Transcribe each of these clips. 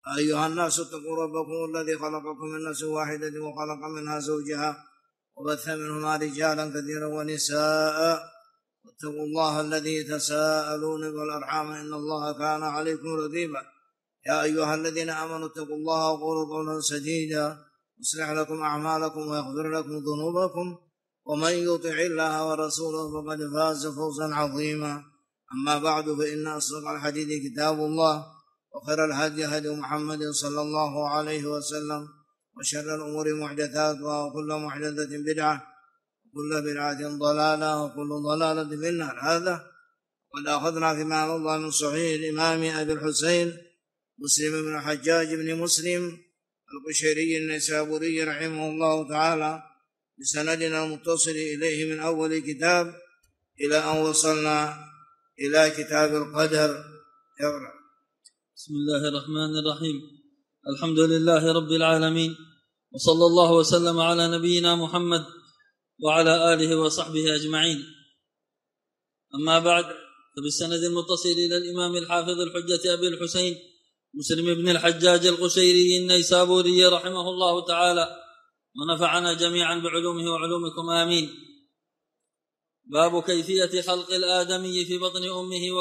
أيها الناس اتقوا ربكم الذي خلقكم من نفس واحدة وخلق منها زوجها وبث منهما رجالا كثيرا ونساء واتقوا الله الذي تساءلون والأرحام إن الله كان عليكم رقيبا. يا أيها الذين آمنوا اتقوا الله وقولوا قولا سديدا يصلح لكم أعمالكم ويغفر لكم ذنوبكم ومن يطع الله ورسوله فقد فاز فوزا عظيما. أما بعد فإن أصدق الحديث كتاب الله وخير الهدي هدي محمد صلى الله عليه وسلم وشر الأمور محدثاتها وكل محدثة بدعة وكل بدعة ضلالة وكل ضلالة في النار. هذا قد أخذنا فيما مضى من صحيح الإمام أبي الحسين مسلم بن الحجاج بن مسلم القشيري النيسابوري رحمه الله تعالى بسندنا المتصل إليه من أول كتاب إلى أن وصلنا إلى كتاب القدر. يقرأ. بسم الله الرحمن الرحيم. الحمد لله رب العالمين، وصلى الله وسلم على نبينا محمد وعلى آله وصحبه أجمعين. أما بعد، فبالسند المتصل إلى الإمام الحافظ الحجة أبي الحسين مسلم بن الحجاج القشيري النيسابوري رحمه الله تعالى ونفعنا جميعا بعلومه وعلومكم آمين. باب كيفية خلق الآدمي في بطن أمه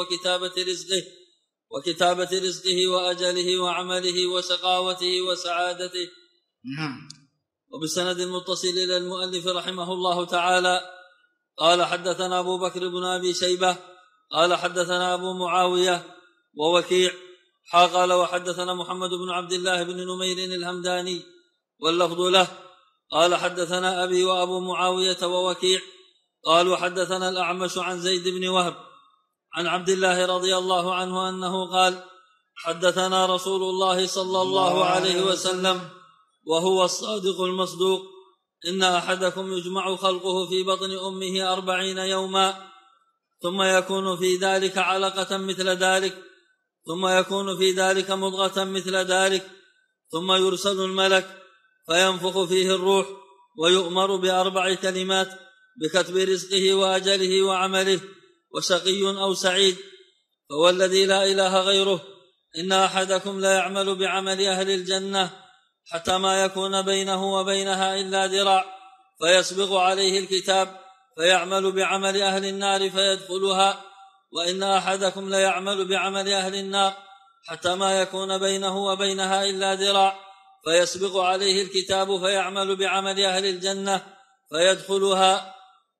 وكتابة رزقه وأجله وعمله وشقاوته وسعادته. وبالسند المتصل إلى المؤلف رحمه الله تعالى قال حدثنا أبو بكر بن أبي شيبة قال حدثنا أبو معاوية ووكيع قال وحدثنا محمد بن عبد الله بن نمير الهمداني واللفظ له قال حدثنا أبي وأبو معاوية ووكيع قالوا حدثنا الأعمش عن زيد بن وهب عن عبد الله رضي الله عنه أنه قال حدثنا رسول الله صلى الله عليه وسلم وهو الصادق المصدوق إن أحدكم يجمع خلقه في بطن أمه 40 يوما ثم يكون في ذلك علقة مثل ذلك ثم يكون في ذلك مضغة مثل ذلك ثم يرسل الملك فينفخ فيه الروح ويؤمر ب4 كلمات بكتب رزقه وأجله وعمله وشقي أو سعيد. فوالذي لا إله غيره إن أحدكم لا يعمل بعمل أهل الجنة حتى ما يكون بينه وبينها إلا ذراع فيسبق عليه الكتاب فيعمل بعمل أهل النار فيدخلها، وإن أحدكم لا يعمل بعمل أهل النار حتى ما يكون بينه وبينها إلا ذراع فيسبق عليه الكتاب فيعمل بعمل أهل الجنة فيدخلها.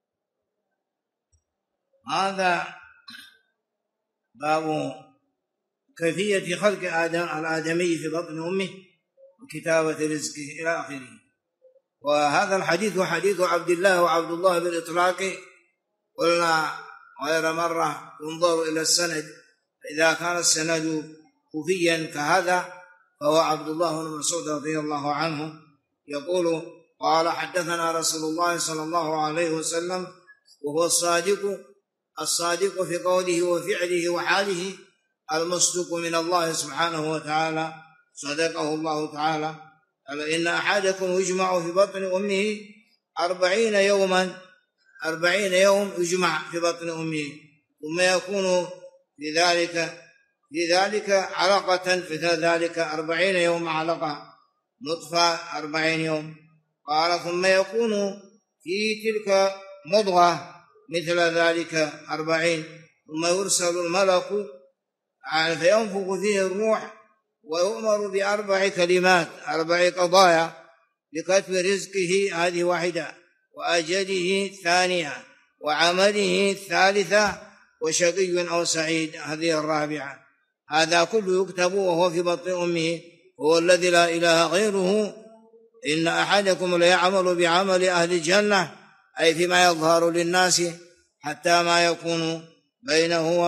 هذا باب كيفية خلق الآدمي في بطن أمه وكتابة رزقه إلى آخره. وهذا الحديث هو حديث عبد الله وعبد الله بالإطلاق. قلنا غير مرة ينظر إلى السند، إذا كان السند كوفيا كهذا فهو عبد الله بن مسعود رضي الله عنه يقول قال حدثنا رسول الله صلى الله عليه وسلم وهو الصادق في قوله وفعله وحاله المصدوق من الله سبحانه وتعالى، صدقه الله تعالى. قال إن أحدكم يجمع في بطن أمه 40 يوما، 40 يوم يجمع في بطن أمه ثم يكون في ذلك علقة، في ذلك 40 يوم علقة، نطفة 40 يوم. قال ثم يكون في تلك مضغة مثل ذلك 40 ثم يرسل الملك فينفخ فيه الروح ويؤمر ب4 كلمات، 4 قضايا بكتب رزقه هذه واحدة، وأجله ثانية، وعمله ثالثة، وشقي أو سعيد هذه 4. هذا كله يكتب وهو في بطن أمه. هو الذي لا إله غيره إن أحدكم ليعمل بعمل أهل الجنة، أي فيما يظهر للناس حتى ما يكون بينه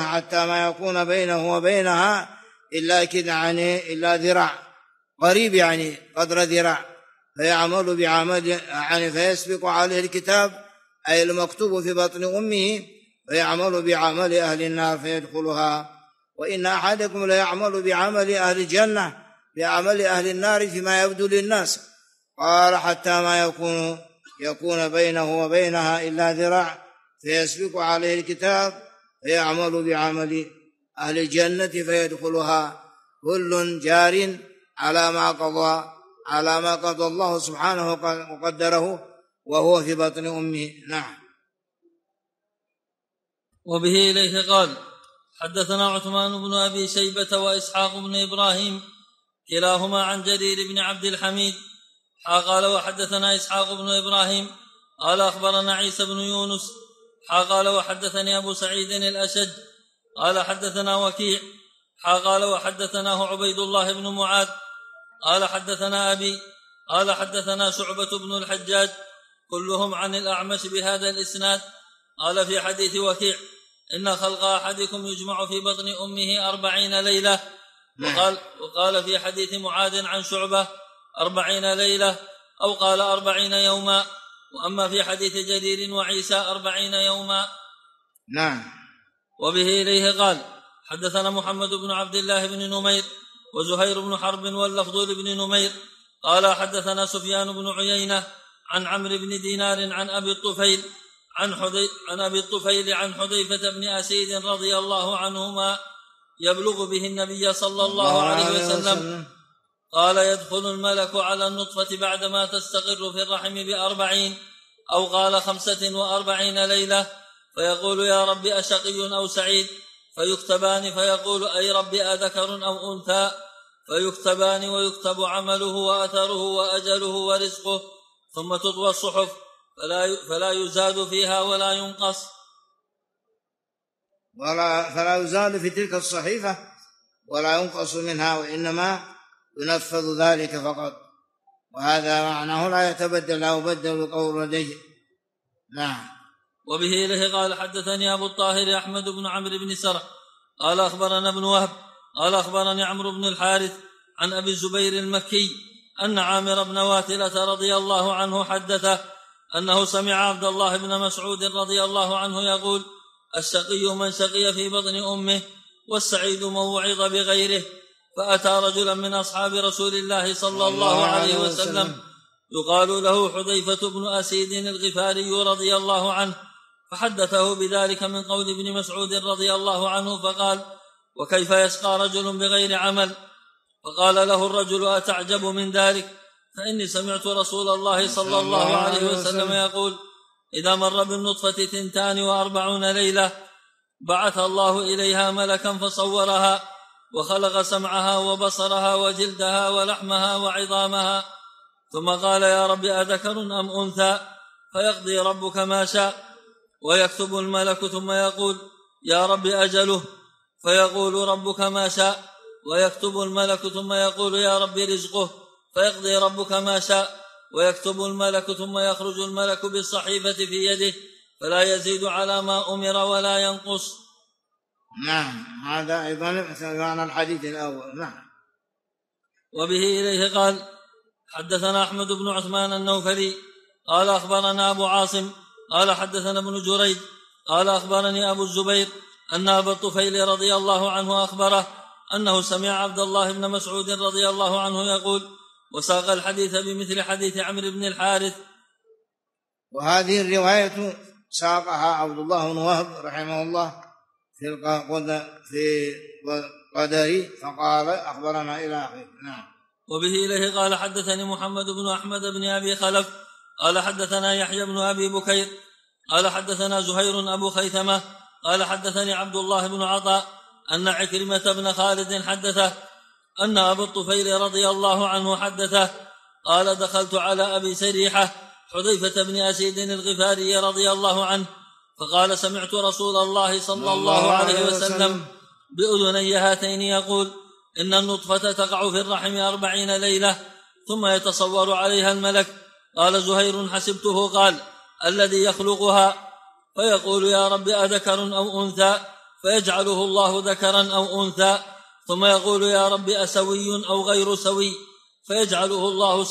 وبينها إلا كذا إلا ذراع قريب، قدر ذراع، فيعمل بعمل فيسبق عليه الكتاب أي المكتوب في بطن أمه فيعمل بعمل أهل النار فيدخلها. وإن أحدكم ليعمل بعمل أهل الجنة بعمل أهل النار فيما يبدو للناس. قال حتى ما يكون بينه وبينها إلا ذراع فيسبق عليه الكتاب فيعمل بعمل أهل الجنة فيدخلها. كل جار على ما قضى الله سبحانه وقدره وهو في بطن أمه. نعم. وبه إليه قال حدثنا عثمان بن أبي شيبة وإسحاق بن إبراهيم كلاهما عن جرير بن عبد الحميد قال وحدثنا إسحاق بن إبراهيم قال أخبرنا عيسى بن يونس قال وحدثني أبو سعيد الأشج قال حدثنا وكيع قال وحدثناه عبيد الله بن معاذ قال حدثنا أبي قال حدثنا شعبة بن الحجاج كلهم عن الأعمش بهذا الإسناد. قال في حديث وكيع إن خلق أحدكم يجمع في بطن أمه 40 ليلة. وقال في حديث معاذ عن شعبة 40 ليلة أو قال 40 يوما. وأما في حديث جرير وعيسى 40 يوما. نعم. وبه إليه قال حدثنا محمد بن عبد الله بن نمير وزهير بن حرب واللفظ لابن نمير قال حدثنا سفيان بن عيينة عن عمرو بن دينار عن أبي الطفيل عن حذيفة بن أسيد رضي الله عنهما يبلغ به النبي صلى الله عليه وسلم قال يدخل الملك على النطفة بعدما تستقر في الرحم ب40 أو قال 45 ليلة فيقول يا رب أشقي أو سعيد فيكتبان فيقول أي رب أذكر أو أنثى فيكتبان ويكتب عمله وأثره وأجله ورزقه ثم تطوى الصحف فلا يزاد فيها ولا ينقص فلا يزاد في تلك الصحيفة ولا ينقص منها وإنما ينفذ ذلك فقط. وهذا معناه لا يتبدل أو بدل قول لديه. نعم. وبه إليه قال حدثني أبو الطاهر أحمد بن عمرو بن سرح قال أخبرنا ابن وهب قال أخبرني عمرو بن الحارث عن أبي الزبير المكي أن عامر بن واثلة رضي الله عنه حدثه أنه سمع عبد الله بن مسعود رضي الله عنه يقول الشقي من شقي في بطن أمه والسعيد من وعظ بغيره. فأتى رجلا من أصحاب رسول الله صلى الله عليه وسلم يقال له حذيفة بن أسيد الغفاري رضي الله عنه فحدثه بذلك من قول ابن مسعود رضي الله عنه فقال وكيف يشقى رجل بغير عمل؟ فقال له الرجل أتعجب من ذلك؟ فإني سمعت رسول الله صلى الله عليه وسلم يقول إذا مر بالنطفة 42 ليلة بعث الله إليها ملكا فصورها وخلق سمعها وبصرها وجلدها ولحمها وعظامها ثم قال يا رب أذكر أم أنثى فيقضي ربك ما شاء ويكتب الملك ثم يقول يا رب أجله فيقول ربك ما شاء ويكتب الملك ثم يقول يا رب رزقه فيقضي ربك ما شاء ويكتب الملك ثم يخرج الملك بالصحيفة في يده فلا يزيد على ما أمر ولا ينقص. نعم. هذا أيضا معنى الحديث الأول. نعم. وبه إليه قال حدثنا أحمد بن عثمان النوفلي قال أخبرنا أبو عاصم قال حدثنا ابن جريج قال أخبرني أبو الزبير أن أبا الطفيل رضي الله عنه أخبره أنه سمع عبد الله بن مسعود رضي الله عنه يقول وساق الحديث بمثل حديث عمرو بن الحارث. وهذه الرواية ساقها عبد الله بن وهب رحمه الله في قدري فقال أخبرنا إلى آخره. نعم. وبه إليه قال حدثني محمد بن أحمد بن أبي خلف قال حدثنا يحيى بن أبي بكير قال حدثنا زهير أبو خيثمة قال حدثني عبد الله بن عطاء أن عكرمة بن خالد حدثه أن أبا الطفيل رضي الله عنه حدثه قال دخلت على أبي سريحة حذيفة بن أسيد الغفاري رضي الله عنه فقال سمعت رسول الله صلى الله عليه وسلم بأذني هاتين يقول إن النطفة تقع في الرحم 40 ليلة ثم يتصور عليها الملك. قال زهير حسبته قال الذي يخلقها فيقول يا رب أذكر أو أنثى فيجعله الله ذكرا أو أنثى ثم يقول يا رب أسوي أو غير سوي فيجعله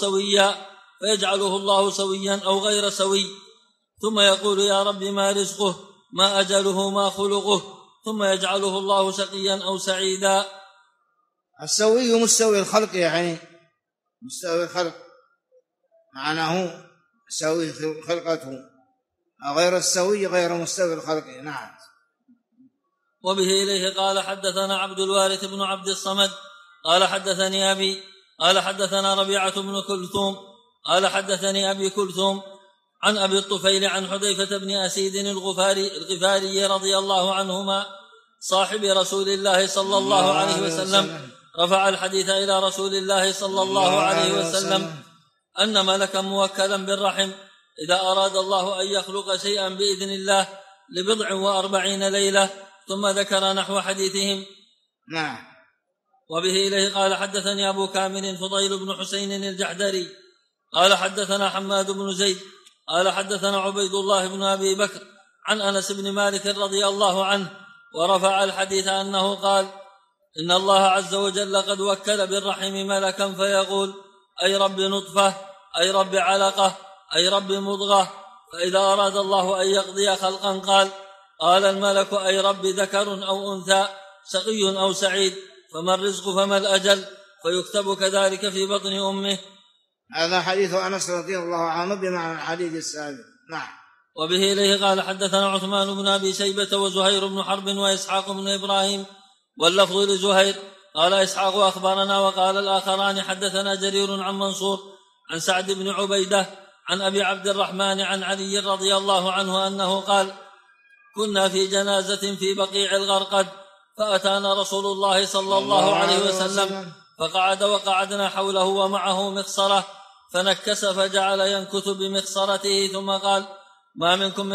الله سويا أو غير سوي ثم يقول يا رب ما رزقه ما أجله ما خلقه ثم يجعله الله شقيا أو سعيدا. السوي مستوي الخلق يعني مستوي الخلق معناه سوي خلقته غير السوي غير مستوي الخلق. نعم. وبه إليه قال حدثنا عبد الوارث بن عبد الصمد قال حدثني أبي قال حدثنا ربيعة بن كلثوم قال حدثني أبي كلثوم عن أبي الطفيل عن حذيفة بن أسيد الغفاري رضي الله عنهما صاحب رسول الله صلى الله عليه وسلم رفع الحديث إلى رسول الله صلى الله عليه وسلم أن ملكا موكلا بالرحم إذا أراد الله أن يخلق شيئا بإذن الله ل40 ليلة، ثم ذكر نحو حديثهم. نعم. وبه إليه قال حدثني أبو كامل فضيل بن حسين الجحدري قال حدثنا حماد بن زيد قال حدثنا عبيد الله بن أبي بكر عن أنس بن مالك رضي الله عنه ورفع الحديث أنه قال إن الله عز وجل قد وكل بالرحم ملكا فيقول أي رب نطفة، أي رب علقة، أي رب مضغة، فإذا أراد الله أن يقضي خلقا قال الملك أي رب ذكر أو أنثى، شقي أو سعيد، فما الرزق فما الأجل، فيكتب كذلك في بطن أمه. هذا حديث أنس رضي الله عنه بمعنى الحديث السابق. نعم. وبه إليه قال حدثنا عثمان بن أبي شيبة وزهير بن حرب وإسحاق بن إبراهيم، واللفظ لزهير قال إسحاق أخبرنا، وقال الآخران حدثنا جرير عن منصور عن سعد بن عبيدة عن أبي عبد الرحمن عن علي رضي الله عنه أنه قال كنا في جنازة في بقيع الغرقد، فأتانا رسول الله صلى الله عليه وسلم فقعد وقعدنا حوله ومعه مخصرة، فنكس فجعل ينكث بمخصرته، ثم قال ما منكم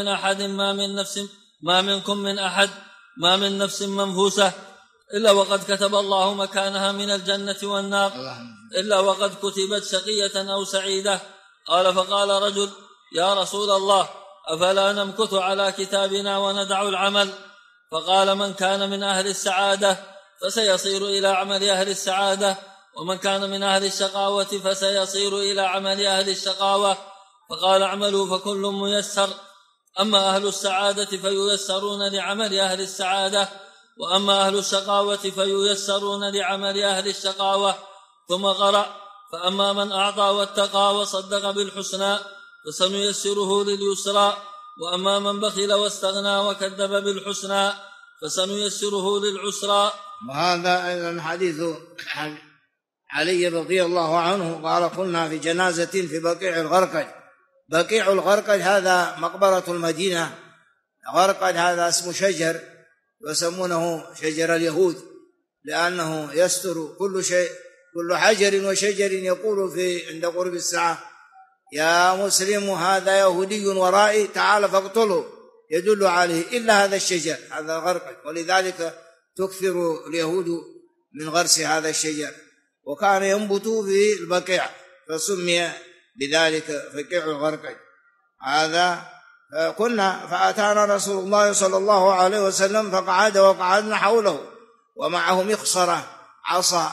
من نفس منفوسة إلا وقد كتب الله مكانها من الجنة والنار، إلا وقد كتبت شقية أو سعيدة. قال فقال رجل يا رسول الله أفلا نمكث على كتابنا وندع العمل؟ فقال من كان من أهل السعادة فسيصير إلى عمل أهل السعادة، ومن كان من أهل الشقاوة فسيصير إلى عمل أهل الشقاوة. فقال اعملوا فكل ميسر، أما أهل السعادة فييسرون لعمل أهل السعادة، وأما أهل الشقاوة فييسرون لعمل أهل الشقاوة. ثم قرأ فأما من أعطى واتقى وصدق بالحسنى فسنيسره لليسرى، وأما من بخل واستغنى وكذب بالحسنى فسنيسره للعسرى. وهذا أيضا حديث علي رضي الله عنه قال كنا في جنازة في بقيع الغرقد. بقيع الغرقد هذا مقبرة المدينة. غرقد هذا اسم شجر يسمونه شجر اليهود، لأنه يستر كل شيء، كل حجر وشجر يقول عند قرب الساعة يا مسلم هذا يهودي ورائي تعال فاقتله، يدل عليه إلا هذا الشجر، هذا الغرقد. ولذلك تكثر اليهود من غرس هذا الشجر، وكان ينبت في البقيع فسمي بذلك بقيع الغرقد. هذا كنا فأتانا رسول الله صلى الله عليه وسلم فقعد وقعدنا حوله ومعه مخصرة عصا،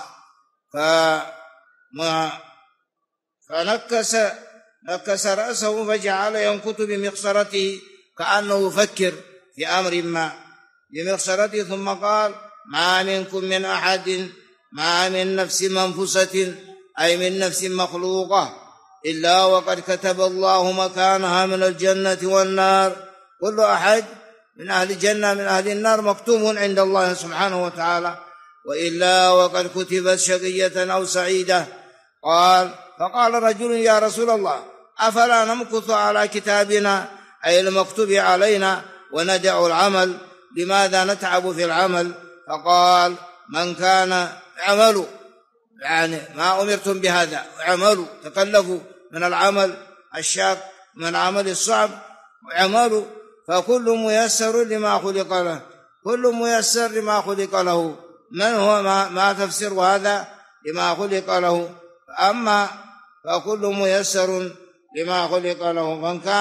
فنكس رأسه فجعل ينكت بمخصرته كأنه يفكر في أمر ما بمخصرته، ثم قال ما منكم من أحد ما من نفس منفوسة أي من نفس مخلوقة إلا وقد كتب الله مكانها من الجنة والنار. كل أحد من أهل الجنة من أهل النار مكتوب عند الله سبحانه وتعالى، وإلا وقد كتبت شقية أو سعيدة. فقال رجل يا رسول الله أفلا نمكث على كتابنا أي المكتوب علينا وندع العمل؟ لماذا نتعب في العمل؟ فقال من كان عملوا، يعني ما أمرتم بهذا، عملوا تكلفوا من العمل الشاق من العمل الصعب وعملوا، فكل ميسر لما خلق له، كل ميسر لما خلق له. من هو ما تفسر هذا لما خلق له؟ أما فكل ميسر لما خلق له،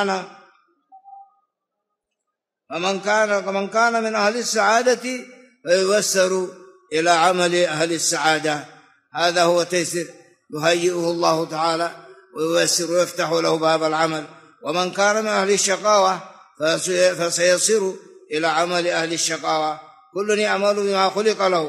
فمن كان من أهل السعادة فييسر إلى عمل أهل السعادة. هذا هو تيسير يهيئه الله تعالى وييسر ويفتح له باب العمل. ومن كان من أهل الشقاوة فسيصير إلى عمل أهل الشقاوة. كل يعمل بما خلق له.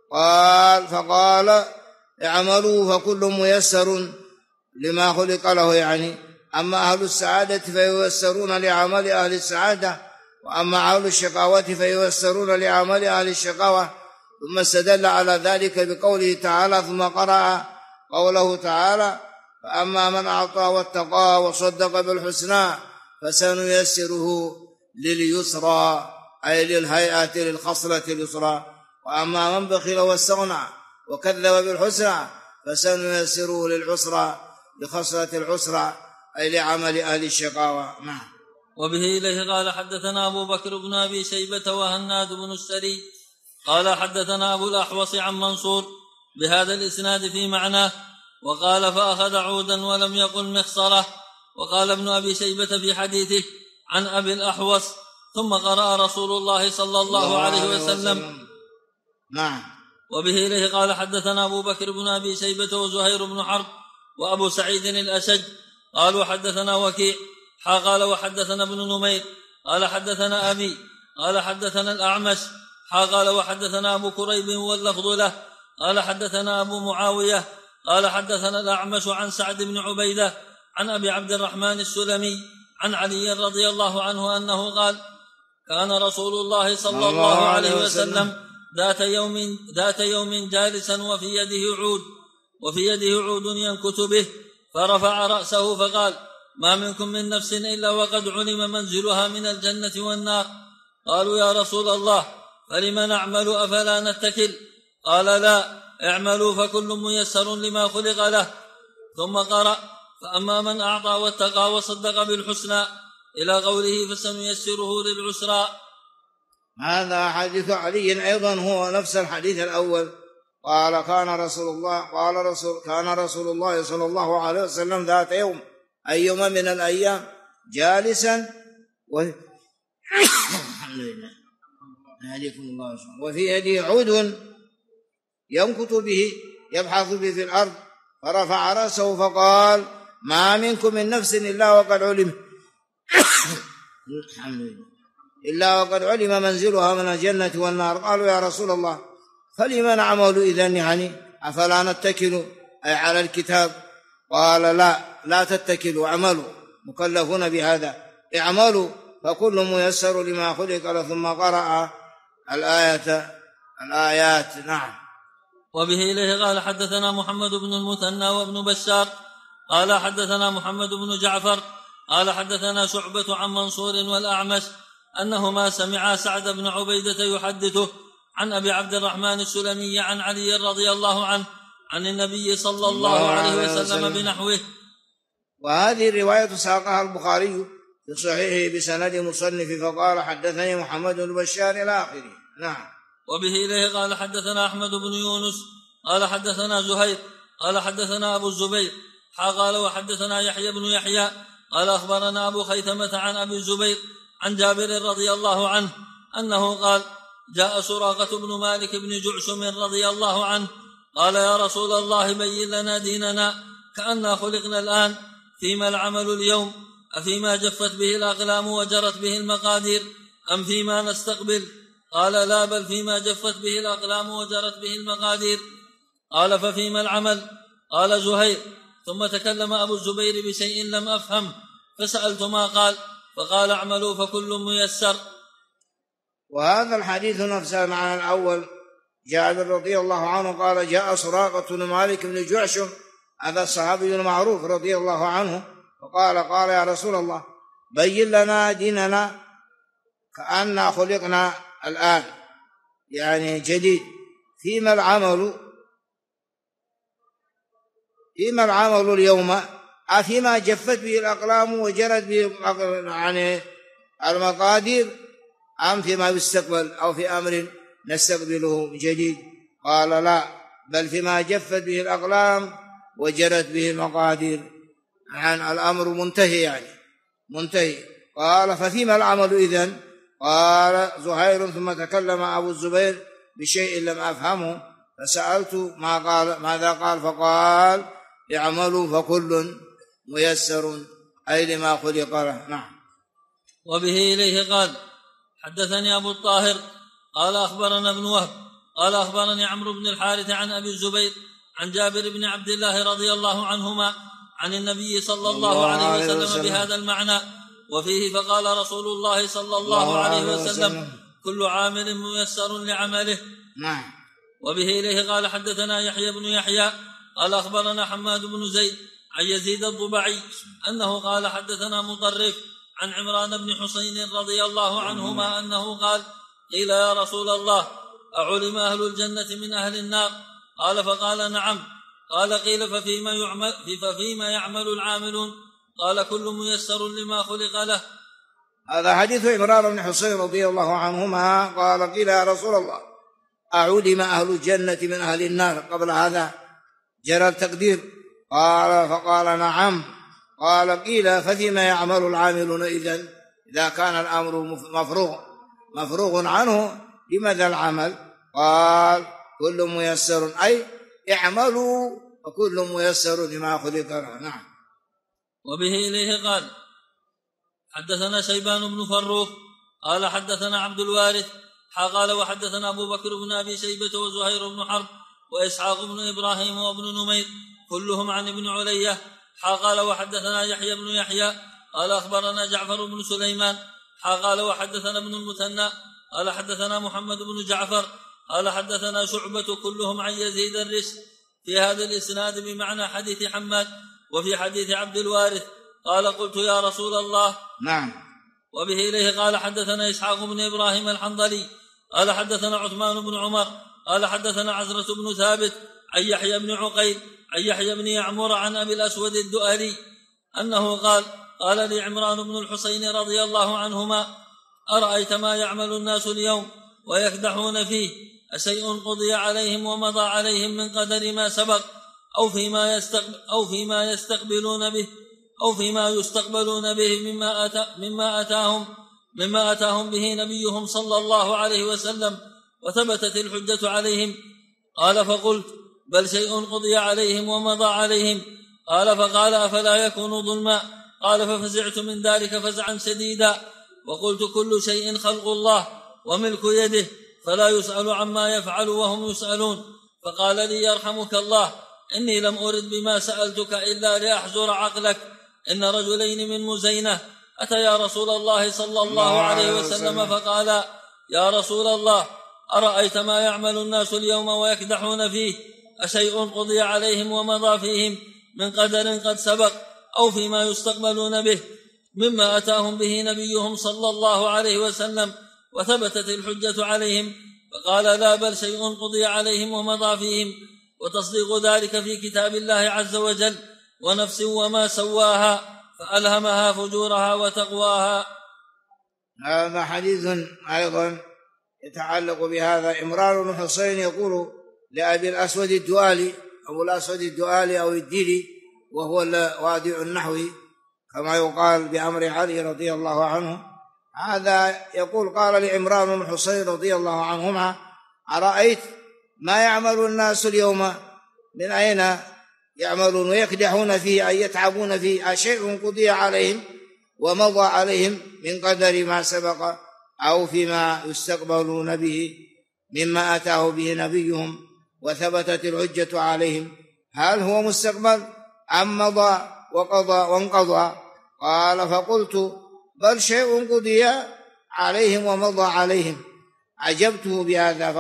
فقال اعملوا فكل ميسر لما خلق له، يعني أما أهل السعادة فييسرون لعمل أهل السعادة، وأما أهل الشقاوة فييسرون لعمل أهل الشقاوة. ثم استدل على ذلك بقوله تعالى ثم قرأ قوله تعالى فأما من أعطى واتقى وصدق بالحسنى فسنيسره لليسرى أي للهيئة للخصلة اليسرى وأما من بخل واستغنى وكذب بالحسنى فسنيسره للعسرى لخصلة العسرى أي لعمل أهل الشقاوة. وبه إليه قال حدثنا أبو بكر بن أبي شيبة وهناد بن السري قال حدثنا أبو الأحوص عن منصور بهذا الإسناد في معناه وقال فأخذ عودا ولم يقل مخصرة. وقال ابن أبي شيبة في حديثه عن أبي الأحوص ثم قرأ رسول الله صلى الله عليه وسلم. وبه إليه قال حدثنا أبو بكر بن أبي شيبة وزهير بن حرب وأبو سعيد الأشج قالوا حدثنا وكيع قال وحدثنا ابن نمير قال حدثنا أبي قال حدثنا الأعمش قال وحدثنا أبو كريب واللفظ له قال حدثنا أبو معاوية قال حدثنا الأعمش عن سعد بن عبيدة عن أبي عبد الرحمن السلمي عن علي رضي الله عنه أنه قال كان رسول الله صلى الله عليه وسلم ذات يوم جالسا وفي يده عود ينكت به فرفع رأسه فقال ما منكم من نفس إلا وقد علم منزلها من الجنة والنار. قالوا يا رسول الله فلم نعمل أفلا نتكل؟ قال لا اعملوا فكل ميسر لما خلق له. ثم قرأ فأما من أعطى واتقى وصدق بالحسنى إلى قوله فسنيسره للعسرى. هذا حديث علي أيضا هو نفس الحديث الأول. قال كان رسول الله صلى الله عليه وسلم ذات يوم أي يوم من الأيام جالسا الحمد لله يهديكم الله وفي يده عود ينكت به يبحث به في الأرض فرفع رأسه فقال ما منكم من نفس إلا وقد علم إلا وقد علم منزلها من الجنة والنار. قالوا يا رسول الله فلما نعمل إذن يعني أفلا نتكل أي على الكتاب؟ قال لا تتكلوا اعملوا مكلفون بهذا اعملوا فكل ميسر لما خلق له. ثم قرأ الآيات. وبه إليه قال حدثنا محمد بن المثنى وابن بشار قال حدثنا محمد بن جعفر قال حدثنا شعبة عن منصور والأعمش أنهما سمعا سعد بن عبيدة يحدثه عن أبي عبد الرحمن السلمي عن علي رضي الله عنه عن النبي صلى الله عليه وسلم بنحوه. وهذه الرواية ساقها البخاري في صحيحه بسند مصنف فقال حدثني محمد بن بشار إلى آخره. وبه إليه قال حدثنا أحمد بن يونس قال حدثنا زهير قال حدثنا أبو الزبير قال وحدثنا يحيى بن يحيى قال أخبرنا أبو خيثمة عن أبي الزبير عن جابر رضي الله عنه أنه قال جاء سراقة بن مالك بن جعشم رضي الله عنه قال يا رسول الله بين لنا ديننا كأننا خلقنا الآن فيما العمل اليوم أفيما جفت به الأقلام وجرت به المقادير أم فيما نستقبل؟ قال لا بل فيما جفت به الأقلام وجرت به المقادير. قال ففيما العمل؟ قال زهير. ثم تكلم أبو الزبير بشيء لم أفهم فسألت ما قال فقال اعملوا فكل ميسر. وهذا الحديث نفسه معنى الأول. جابر رضي الله عنه قال جاء سراقة بن مالك بن جعشم هذا الصحابي المعروف رضي الله عنه قال يا رسول الله بين لنا ديننا كأننا خلقنا الآن يعني جديد فيما العمل اليوم أفيما جفت به الأقلام وجرت به يعني المقادير أم فيما يستقبل أو في أمر نستقبله جديد؟ قال لا بل فيما جفت به الأقلام وجرت به المقادير يعني الأمر منتهي قال ففيما العمل إذن؟ قال زهير. ثم تكلم أبو الزبير بشيء لم أفهمه فسألت ماذا قال فقال اعملوا فكل ميسر أي لما خلق له. وبه إليه قال حدثني أبو الطاهر قال أخبرنا ابن وهب قال أخبرني عمرو بن الحارث عن أبي الزبير عن جابر بن عبد الله رضي الله عنهما عن النبي صلى الله عليه وسلم بهذا المعنى وفيه فقال رسول الله صلى الله عليه وسلم كل عامل ميسر لعمله. وبه إليه قال حدثنا يحيى بن يحيى قال أخبرنا حماد بن زيد عن يزيد الضبعي أنه قال حدثنا مطرف عن عمران بن حسين رضي الله عنهما أنه قال قيل يا رسول الله أعلم أهل الجنة من أهل النار؟ قال فقال نعم. قال قيل ففيما يعمل العاملون؟ قال كل ميسر لما خلق له. هذا حديث عمران بن حسين رضي الله عنهما قال قيل يا رسول الله أعلم أهل الجنة من أهل النار؟ قبل هذا جرى التقدير. قال فقال نعم. قال قيل ففيما يعمل العاملون؟ إذا كان الأمر مفروغ عنه لماذا العمل؟ قال كل ميسر أي اعملوا وكل ميسر لما خلق له. نعم. وبه إليه قال حدثنا شيبان بن فروخ قال حدثنا عبد الوارث قال وحدثنا أبو بكر بن أبي شيبة وزهير بن حرب وإسحاق بن إبراهيم وابن نمير كلهم عن ابن علية. قال وحدثنا يحيى بن يحيى قال أخبرنا جعفر بن سليمان قال وحدثنا ابن المثنى قال حدثنا محمد بن جعفر قال حدثنا شعبة كلهم عن يزيد الرس في هذا الإسناد بمعنى حديث حماد وفي حديث عبد الوارث. قال قلت يا رسول الله. نعم. وبه إليه قال حدثنا إسحاق بن إبراهيم الحنظلي قال حدثنا عثمان بن عمر قال حدثنا عزرة بن ثابت عن يحيى بن عقيل عن يحيى بن يعمر عن أبي الأسود الدؤلي أنه قال لي عمران بن الحسين رضي الله عنهما أرأيت ما يعمل الناس اليوم ويكدحون فيه أشيء قضي عليهم ومضى عليهم من قدر ما سبق أو فيما يستقبلون به مما أتاهم به نبيهم صلى الله عليه وسلم وثبتت الحجة عليهم؟ قال فقلت بل شيء قضي عليهم ومضى عليهم. قال فقال أفلا يكون ظلما؟ قال ففزعت من ذلك فزعا شديدا وقلت كل شيء خلق الله وملك يده فلا يسأل عما يفعل وهم يسألون. فقال لي يرحمك الله إني لم أرد بما سألتك إلا لأحزر عقلك. إن رجلين من مزينة أتيا رسول الله صلى الله عليه وسلم فقال يا رسول الله أرأيت ما يعمل الناس اليوم ويكدحون فيه أشيء قضي عليهم ومضى فيهم من قدر قد سبق أو فيما يستقبلون به مما أتاهم به نبيهم صلى الله عليه وسلم وثبتت الحجة عليهم؟ فقال لا بل شيء قضي عليهم ومضى فيهم وتصديق ذلك في كتاب الله عز وجل ونفس وما سواها فألهمها فجورها وتقواها. هذا حديث أيضا يتعلق بهذا. عمران بن حسين يقول لأبي الأسود الدؤالي، أبو الأسود الدؤالي أو الديلي وهو وادع النحوي كما يقال بأمر علي رضي الله عنه، هذا يقول قال لعمران بن حسين رضي الله عنهما أرأيت ما يعمل الناس اليوم من أين يعملون ويكدحون فيه أي يتعبون فيه أشيء قضي عليهم ومضى عليهم من قدر ما سبق أو فيما يستقبلون به مما أتاه به نبيهم وثبتت الحجة عليهم؟ هل هو مستقبل أم مضى وقضى وانقضى؟ قال فقلت بل شيء قضي عليهم ومضى عليهم. عجبته بهذا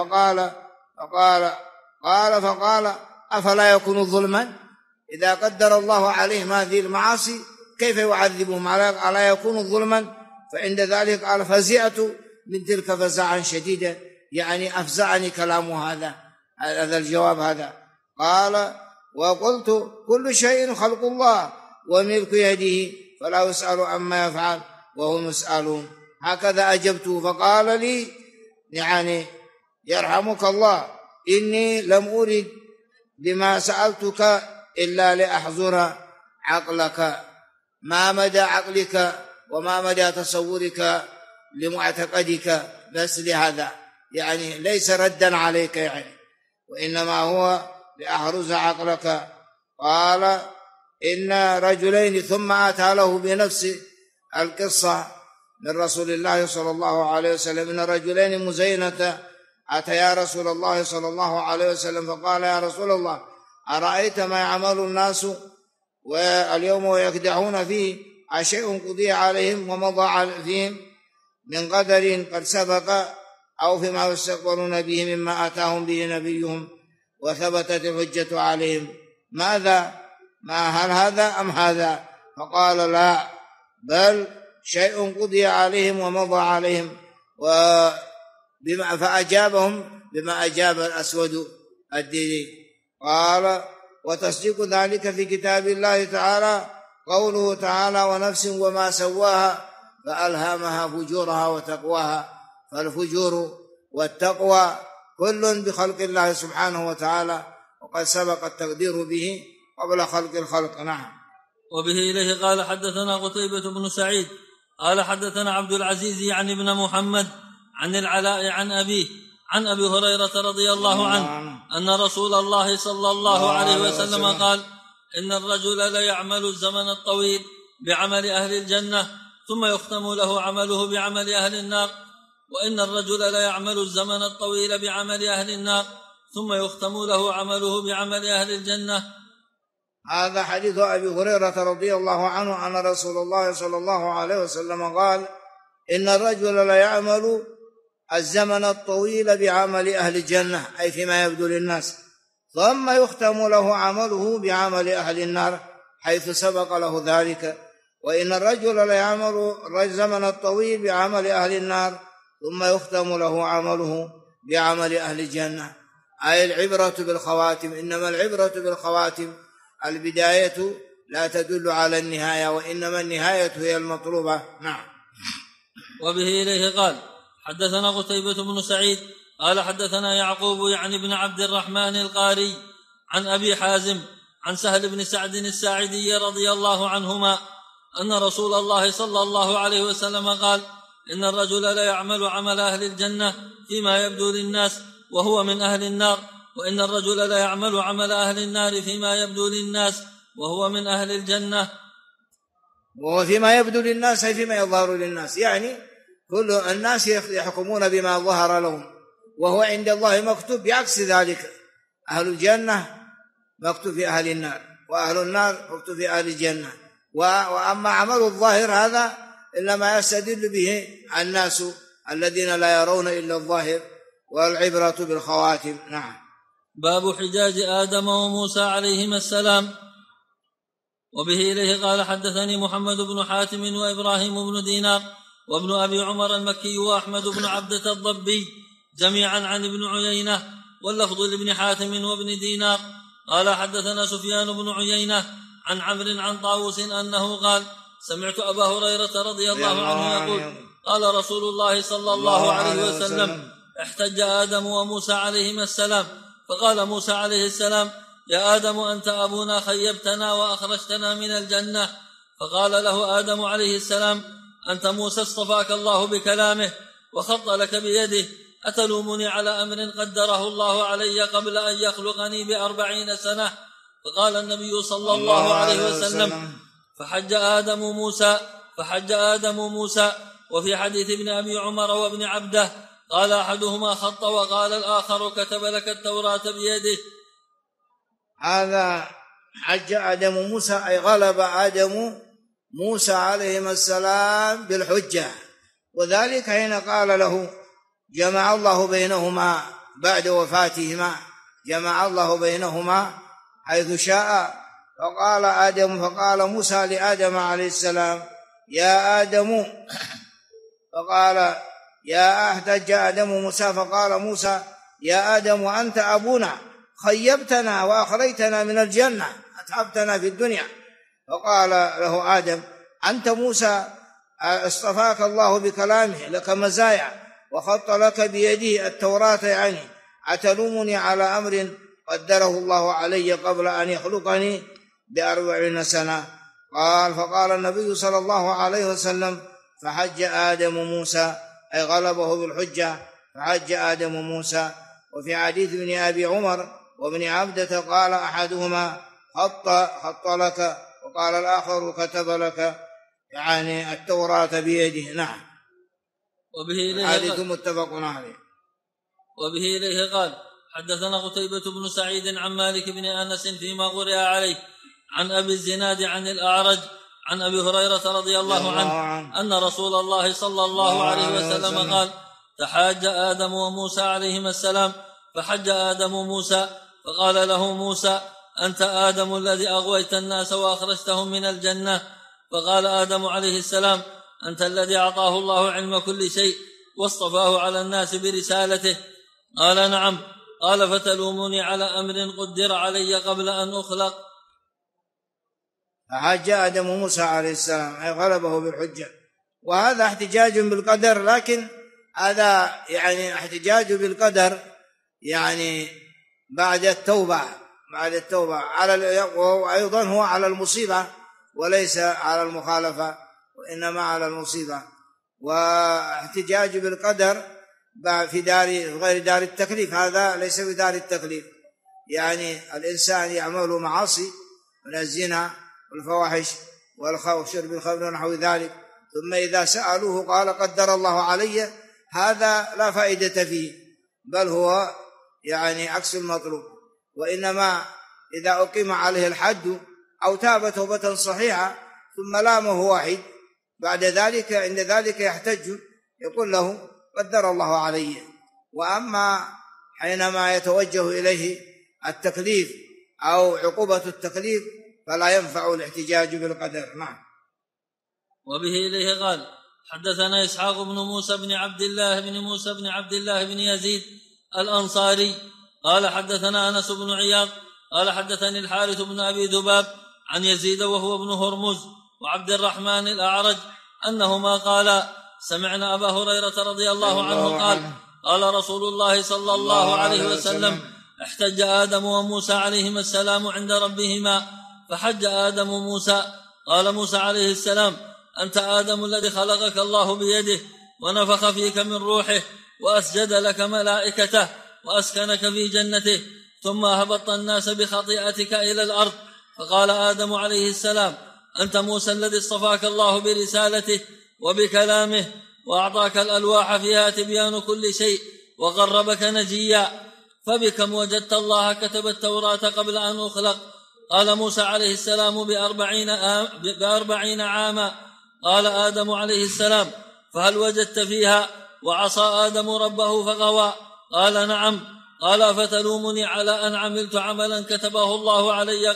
فقال أفلا يكون ظلما؟ إذا قدر الله عليهم هذه المعاصي كيف يعذبهم؟ ألا يكون ظلما؟ فعند ذلك قال فزعت من تلك فزعا شديدا، يعني أفزعني كلام هذا الجواب هذا. قال وقلت كل شيء خلق الله وملك يده فلا يسأل عما يفعل وهم يسألون. هكذا أجبته. فقال لي يعني يرحمك الله إني لم أرد بما سألتك إلا لأحذر عقلك، ما مدى عقلك وما مدى تصورك لمعتقدك، بس لهذا يعني ليس ردا عليك يعني، وإنما هو لأحرز عقلك. قال إن رجلين ثم أتى له بنفس القصة من رسول الله صلى الله عليه وسلم. إن رجلين مزينة أتيا رسول الله صلى الله عليه وسلم فقال يا رسول الله أرأيت ما يعمل الناس واليوم ويكدحون فيه أشيء قضي عليهم ومضى فيهم من قدر قد سبق أو فيما يستقبلون به مما آتاهم به نبيهم وثبتت الحجة عليهم. ماذا؟ هل هذا أم هذا؟ فقال لا، بل شيء قضي عليهم ومضى عليهم، فأجابهم بما أجاب الأسود الديني. قال: وتصديق ذلك في كتاب الله تعالى قوله تعالى: ونفس وما سواها فألهمها فجورها وتقواها. فالفجور والتقوى كل بخلق الله سبحانه وتعالى، وقد سبق التقدير به قبل خلق الخلق. نعم. وبه إليه قال حدثنا قتيبة بن سعيد قال حدثنا عبد العزيز يعني بن محمد عن العلاء عن أبيه عن أبي هريرة رضي الله عنه أن رسول الله صلى الله عليه وسلم قال: إن الرجل ليعمل الزمن الطويل بعمل أهل الجنة ثم يختم له عمله بعمل أهل النار، وإن الرجل ليعمل الزمن الطويل بعمل أهل النار ثم يختم له عمله بعمل أهل الجنة. هذا حديث أبي هريرة رضي الله عنه أن رسول الله صلى الله عليه وسلم قال: إن الرجل ليعمل الزمن الطويل بعمل أهل الجنة، أي فيما يبدو للناس، ثم يختم له عمله بعمل أهل النار حيث سبق له ذلك. وإن الرجل ليعمل الزمن الطويل بعمل أهل النار ثم يختم له عمله بعمل أهل الجنة، أي العبرة بالخواتم. إنما العبرة بالخواتم، البداية لا تدل على النهاية، وإنما النهاية هي المطلوبة. نعم. وبه إليه قال حدثنا قتيبة بن سعيد قال حدثنا يعقوب يعني بن عبد الرحمن القاري عن أبي حازم عن سهل بن سعد الساعدي رضي الله عنهما أن رسول الله صلى الله عليه وسلم قال: إن الرجل لا يعمل عمل أهل الجنة فيما يبدو للناس وهو من أهل النار، وإن الرجل لا يعمل عمل أهل النار فيما يبدو للناس وهو من أهل الجنة. وفيما يبدو للناس أي فيما يظهر للناس، يعني كل الناس يحكمون بما ظهر لهم، وهو عند الله مكتوب بعكس ذلك. أهل الجنة مكتوب في أهل النار، وأهل النار مكتوب في أهل الجنة. وأما عمل الظاهر هذا إلا ما يستدل به الناس الذين لا يرون إلا الظاهر، والعبرة بالخواتم. نعم. باب حجاج آدم وموسى عليهما السلام. وبه إليه قال حدثني محمد بن حاتم وإبراهيم بن دينار وابن أبي عمر المكي وأحمد بن عبدة الضبي جميعا عن ابن عيينة، واللفظ لابن حاتم وابن دينار قال حدثنا سفيان بن عيينة عن عمرو عن طاووس أنه قال: سمعت أبا هريرة رضي الله عنه يقول: قال رسول الله صلى الله عليه وسلم: احتج آدم وموسى عليهما السلام، فقال موسى عليه السلام: يا آدم أنت أبونا خيبتنا وأخرجتنا من الجنة. فقال له آدم عليه السلام: أنت موسى اصطفاك الله بكلامه وخط لك بيده، أتلومني على أمر قدره الله علي قبل أن يخلقني ب40 سنة؟ فقال النبي صلى الله عليه وسلم: فحج آدم موسى. وفي حديث ابن أبي عمر وابن عبده قال أحدهما خط وقال الآخر كتب لك التوراة بيده. هذا حج آدم موسى، أي غلب آدم موسى عليهما السلام بالحجة، وذلك حين قال له جمع الله بينهما بعد وفاتهما، جمع الله بينهما حيث شاء. فقال موسى لآدم عليه السلام: يا آدم، فقال احتج آدم موسى، فقال موسى: يا آدم أنت أبونا خيبتنا وأخرجتنا من الجنة، أتعبتنا في الدنيا. فقال له آدم: أنت موسى اصطفاك الله بكلامه، لك مزايا وخط لك بيده التوراة، يعني أتلومني على أمر قدره الله علي قبل أن يخلقني ب40 سنة؟ فقال النبي صلى الله عليه وسلم: فحج آدم موسى، أي غلبه بالحجة، فحج آدم موسى. وفي حديث ابن أبي عمر وابن عبدة قال أحدهما خط لك، وقال الآخر كتب لك، يعني التوراة بيده. نعم. حديث متفق عليه. وبه إليه قال حدثنا قتيبة بن سعيد عن مالك بن أنس فيما قرئ عليه عن أبي الزناد عن الأعرج عن أبي هريرة رضي الله عنه أن رسول الله صلى الله عليه وسلم قال: تحاج آدم وموسى عليهما السلام، فحج آدم موسى فقال له موسى: أنت آدم الذي أغويت الناس وأخرجتهم من الجنة. فقال آدم عليه السلام: أنت الذي أعطاه الله علم كل شيء واصطفاه على الناس برسالته. قال: نعم. قال: فتلومني على أمر قدر علي قبل أن أخلق. فحج آدم موسى عليه السلام أي غلبه بالحجة، وهذا احتجاج بالقدر، لكن هذا يعني احتجاج بالقدر يعني بعد التوبة وأيضا هو على المصيبة وليس على المخالفة، وإنما على المصيبة. واحتجاج بالقدر في غير دار التكليف، هذا ليس بدار التكليف. يعني الإنسان يعمل معاصي من الزنا والفواحش وشرب الخمر ونحو ذلك، ثم إذا سألوه قال قدر الله علي، هذا لا فائدة فيه، بل هو يعني عكس المطلوب. وإنما إذا أقيم عليه الحد أو تاب توبة صحيحة ثم لامه واحد بعد ذلك، عند ذلك يحتج يقول له قدر الله علي. وأما حينما يتوجه إليه التكليف أو عقوبة التكليف فلا ينفع الاحتجاج بالقدر. نعم. وبه إليه قال: حدثنا إسحاق بن موسى بن عبد الله بن موسى بن عبد الله بن يزيد الأنصاري قال: حدثنا أنس بن عياض قال: حدثني الحارث بن أبي ذباب عن يزيد وهو ابن هرمز وعبد الرحمن الأعرج أنهما قالا: سمعنا أبا هريرة رضي الله عنه قال: قال رسول الله صلى الله عليه وسلم: احتج آدم وموسى عليهما السلام عند ربهما، فحج آدم موسى. قال موسى عليه السلام: أنت آدم الذي خلقك الله بيده ونفخ فيك من روحه وأسجد لك ملائكته وأسكنك في جنته، ثم أهبط الناس بخطيئتك إلى الأرض. فقال آدم عليه السلام: أنت موسى الذي اصطفاك الله برسالته وبكلامه وأعطاك الألواح فيها تبيان كل شيء وقربك نجيا، فبكم وجدت الله كتب التوراة قبل أن أخلق؟ قال موسى عليه السلام: ب40 عاما. قال آدم عليه السلام: فهل وجدت فيها وعصى آدم ربه فغوى؟ قال: نعم. قال: فتلومني على أن عملت عملا كتبه الله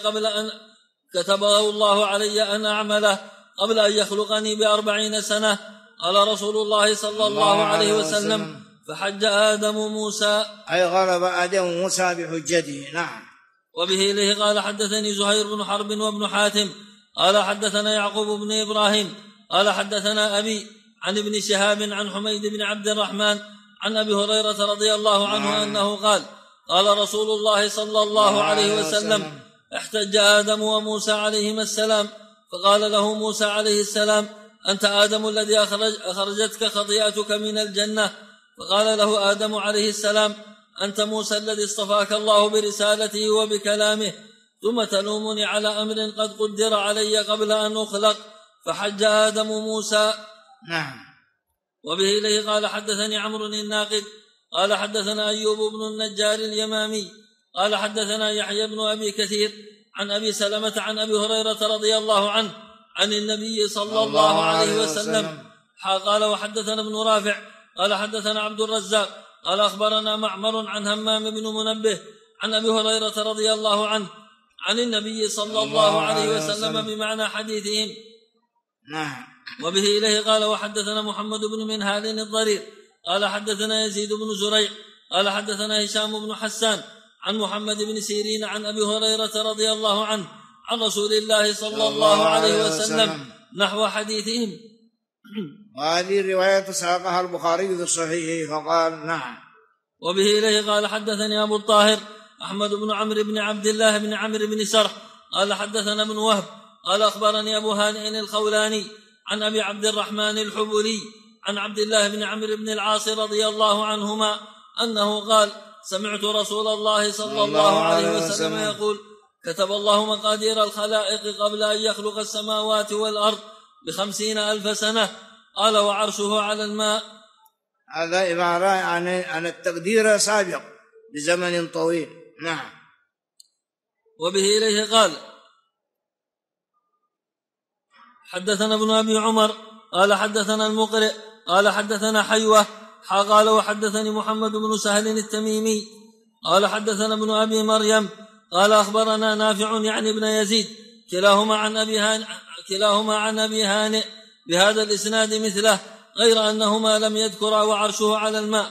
علي أن أعمله قبل أن يخلقني ب40 سنة. قال رسول الله صلى الله عليه وسلم: فحج آدم موسى أي غلب آدم موسى بحجته. نعم. وبه إليه قال: حدثني زهير بن حرب وابن حاتم قال: حدثنا يعقوب بن إبراهيم قال: حدثنا أبي عن ابن شهاب عن حميد بن عبد الرحمن عن أبي هريرة رضي الله عنه أنه قال: قال رسول الله صلى الله عليه وسلم: احتج آدم وموسى عليهما السلام، فقال له موسى عليه السلام: أنت آدم الذي أخرجتك خطيئتك من الجنة. فقال له آدم عليه السلام: أنت موسى الذي اصطفاك الله برسالته وبكلامه، ثم تلومني على أمر قد قدر علي قبل أن أخلق. فحج آدم موسى. نعم. وبه إليه قال: حدثني عمرو الناقد قال: حدثنا أيوب بن النجار اليمامي قال: حدثنا يحيى بن أبي كثير عن أبي سلمة عن أبي هريرة رضي الله عنه عن النبي صلى الله عليه وسلم. قال: وحدثنا ابن رافع قال: حدثنا عبد الرزاق قال: أخبرنا معمر عن همام بن منبه عن أبي هريرة رضي الله عنه عن النبي صلى الله عليه وسلم بمعنى حديثهم. نعم. وبه إليه قال: وحدثنا محمد بن منهال الضرير قال: حدثنا يزيد بن زريع قال: حدثنا هشام بن حسان عن محمد بن سيرين عن أبي هريرة رضي الله عنه عن رسول الله صلى الله عليه وسلم نحو حديثهم. وهذه الرواية ساقها البخاري في صحيحه فقال: نعم. وبه إليه قال: حدثني أبو الطاهر أحمد بن عمرو بن عبد الله بن عمرو بن سرح قال: حدثنا ابن وهب قال: أخبرني أبو هانئ الخولاني عن أبي عبد الرحمن الحبولي عن عبد الله بن عمرو بن العاص رضي الله عنهما أنه قال: سمعت رسول الله صلى الله عليه وسلم يقول: كتب الله مقادير الخلائق قبل أن يخلق السماوات والأرض ب50,000 سنة. قال: وعرشه على الماء. هذا عبارة عن التقدير سابق بزمن طويل. نعم. وبه إليه قال: حدثنا ابن أبي عمر قال: حدثنا المقرئ قال: حدثنا قال وحدثني محمد بن سهل التميمي قال حدثنا ابن أبي مريم قال أخبرنا نافع يعني ابن يزيد كلاهما عن أبي هانئ بهذا الإسناد مثله غير أنهما لم يذكرا وعرشه على الماء.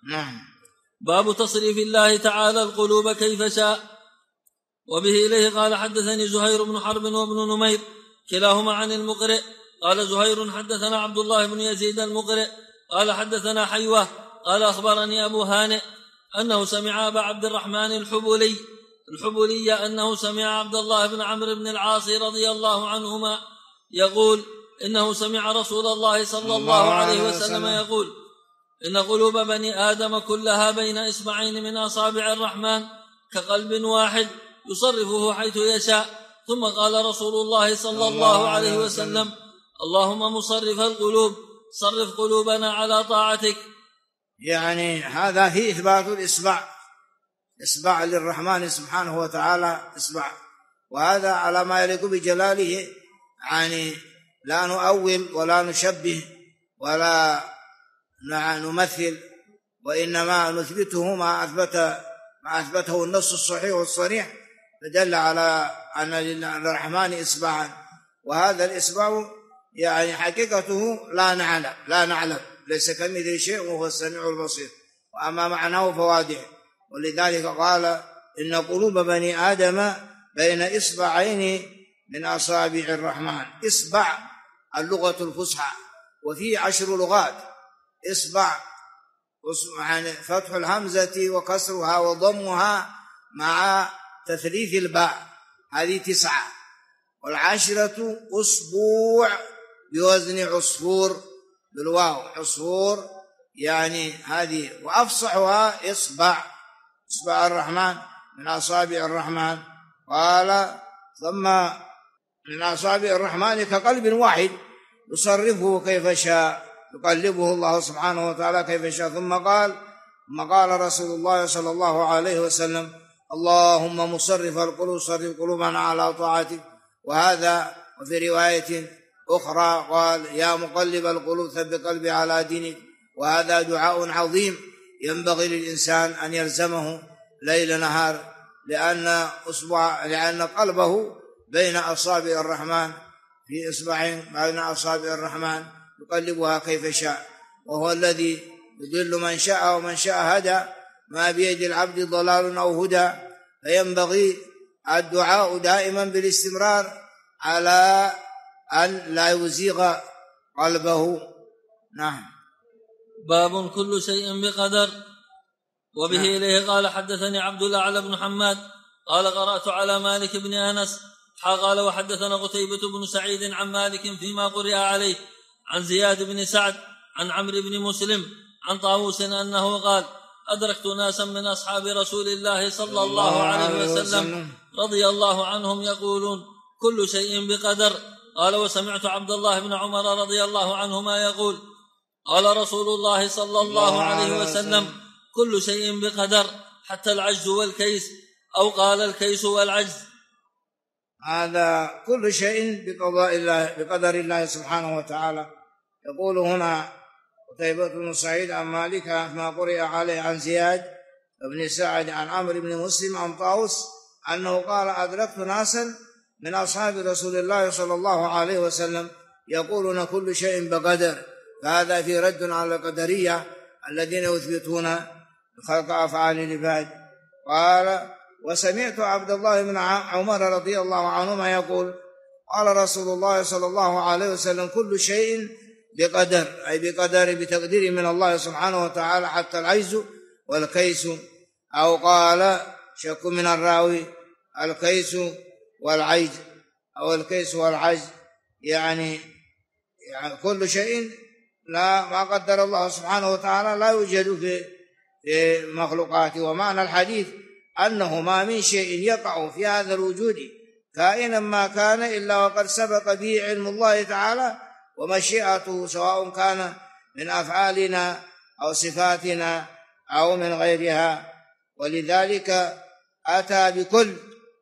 باب تصريف الله تعالى القلوب كيف شاء. وبه إليه قال حدثني زهير بن حرب وابن نمير كلاهما عن المقرئ قال زهير حدثنا عبد الله بن يزيد المقرئ قال حدثنا حيوة قال أخبرني أبو هانئ أنه سمع أبا عبد الرحمن الحبلي أنه سمع عبد الله بن عمرو بن العاص رضي الله عنهما يقول إنه سمع رسول الله صلى الله عليه وسلم يقول إن قلوب بني آدم كلها بين إصبعين من أصابع الرحمن كقلب واحد يصرفه حيث يشاء. ثم قال رسول الله صلى الله عليه وسلم اللهم مصرف القلوب صرف قلوبنا على طاعتك. يعني هذا فيه إثبات إصبع للرحمن سبحانه وتعالى إصبع، وهذا على ما يليق بجلاله، يعني لا نؤول ولا نشبه ولا نمثل، وإنما نثبته ما أثبته النص الصحيح والصريح فدل على أن للرحمن إصبعا، وهذا الإصبع يعني حقيقته لا نعلم ليس كمثله شيء وهو السميع البصير، وأما معناه فواضح. ولذلك قال إن قلوب بني آدم بين إصبعين من أصابع الرحمن. إصبع اللغة الفصحى، وفي 10 لغات. إصبع يعني فتح الهمزة وكسرها وضمها مع تثليث الباء، هذه 9، والعشرة أسبوع بوزن عصفور بالواو، عصفور يعني هذه، وأفصحها إصبع الرحمن من أصابع الرحمن. قال ثم من أصابع الرحمن كقلب واحد يصرفه كيف شاء، يقلبه الله سبحانه وتعالى كيف شاء. ثم قال رسول الله صلى الله عليه وسلم اللهم مصرف القلوب صرف قلوبنا على طاعتك. وهذا وفي رواية أخرى قال يا مقلب القلوب ثبت قلبي على دينك. وهذا دعاء عظيم ينبغي للإنسان أن يلزمه ليل نهار، لأن قلبه بين أصابع الرحمن، في إصبعين بين أصابع الرحمن يقلبها كيف شاء، وهو الذي يضل من شاء ومن شاء هدى، ما بيد العبد ضلال أو هدى. فينبغي الدعاء دائما بالاستمرار على أن لا يزيغ قلبه. نعم. باب كل شيء بقدر. وبه إليه قال حدثني عبد الأعلى بن حماد قال قرأت على مالك بن أنس قال وحدثنا قتيبة بن سعيد عن مالك فيما قرئ عليه عن زياد بن سعد عن عمرو بن مسلم عن طاووس أنه قال أدركت ناسا من أصحاب رسول الله صلى الله عليه وسلم رضي الله عنهم يقولون كل شيء بقدر. قال وسمعت عبد الله بن عمر رضي الله عنهما يقول قال رسول الله صلى الله عليه وسلم كل شيء بقدر حتى العجز والكيس، أو قال الكيس والعجز. هذا كل شيء بقدر الله سبحانه وتعالى. يقول هنا قتيبة بن سعيد عن مالك ما قرئ عليه عن زياد بن سعد عن عمرو بن مسلم عن طاووس أنه قال أدركت ناسا من أصحاب رسول الله صلى الله عليه وسلم يقولون كل شيء بقدر. فهذا في رد على القدرية الذين يثبتون خلق أفعال العباد. قال وسمعت عبد الله بن عمر رضي الله عنهما يقول قال رسول الله صلى الله عليه وسلم كل شيء بقدر، أي بتقدير من الله سبحانه وتعالى حتى العجز والكيس، أو قال شك من الراوي الكيس والعجز أو الكيس والعجز، يعني كل شيء ما قدر الله سبحانه وتعالى لا يوجد في مخلوقاته. ومعنى الحديث أنه ما من شيء يقع في هذا الوجود كائنا ما كان إلا وقد سبق به علم الله تعالى ومشيئته، سواء كان من أفعالنا أو صفاتنا أو من غيرها. ولذلك أتى بكل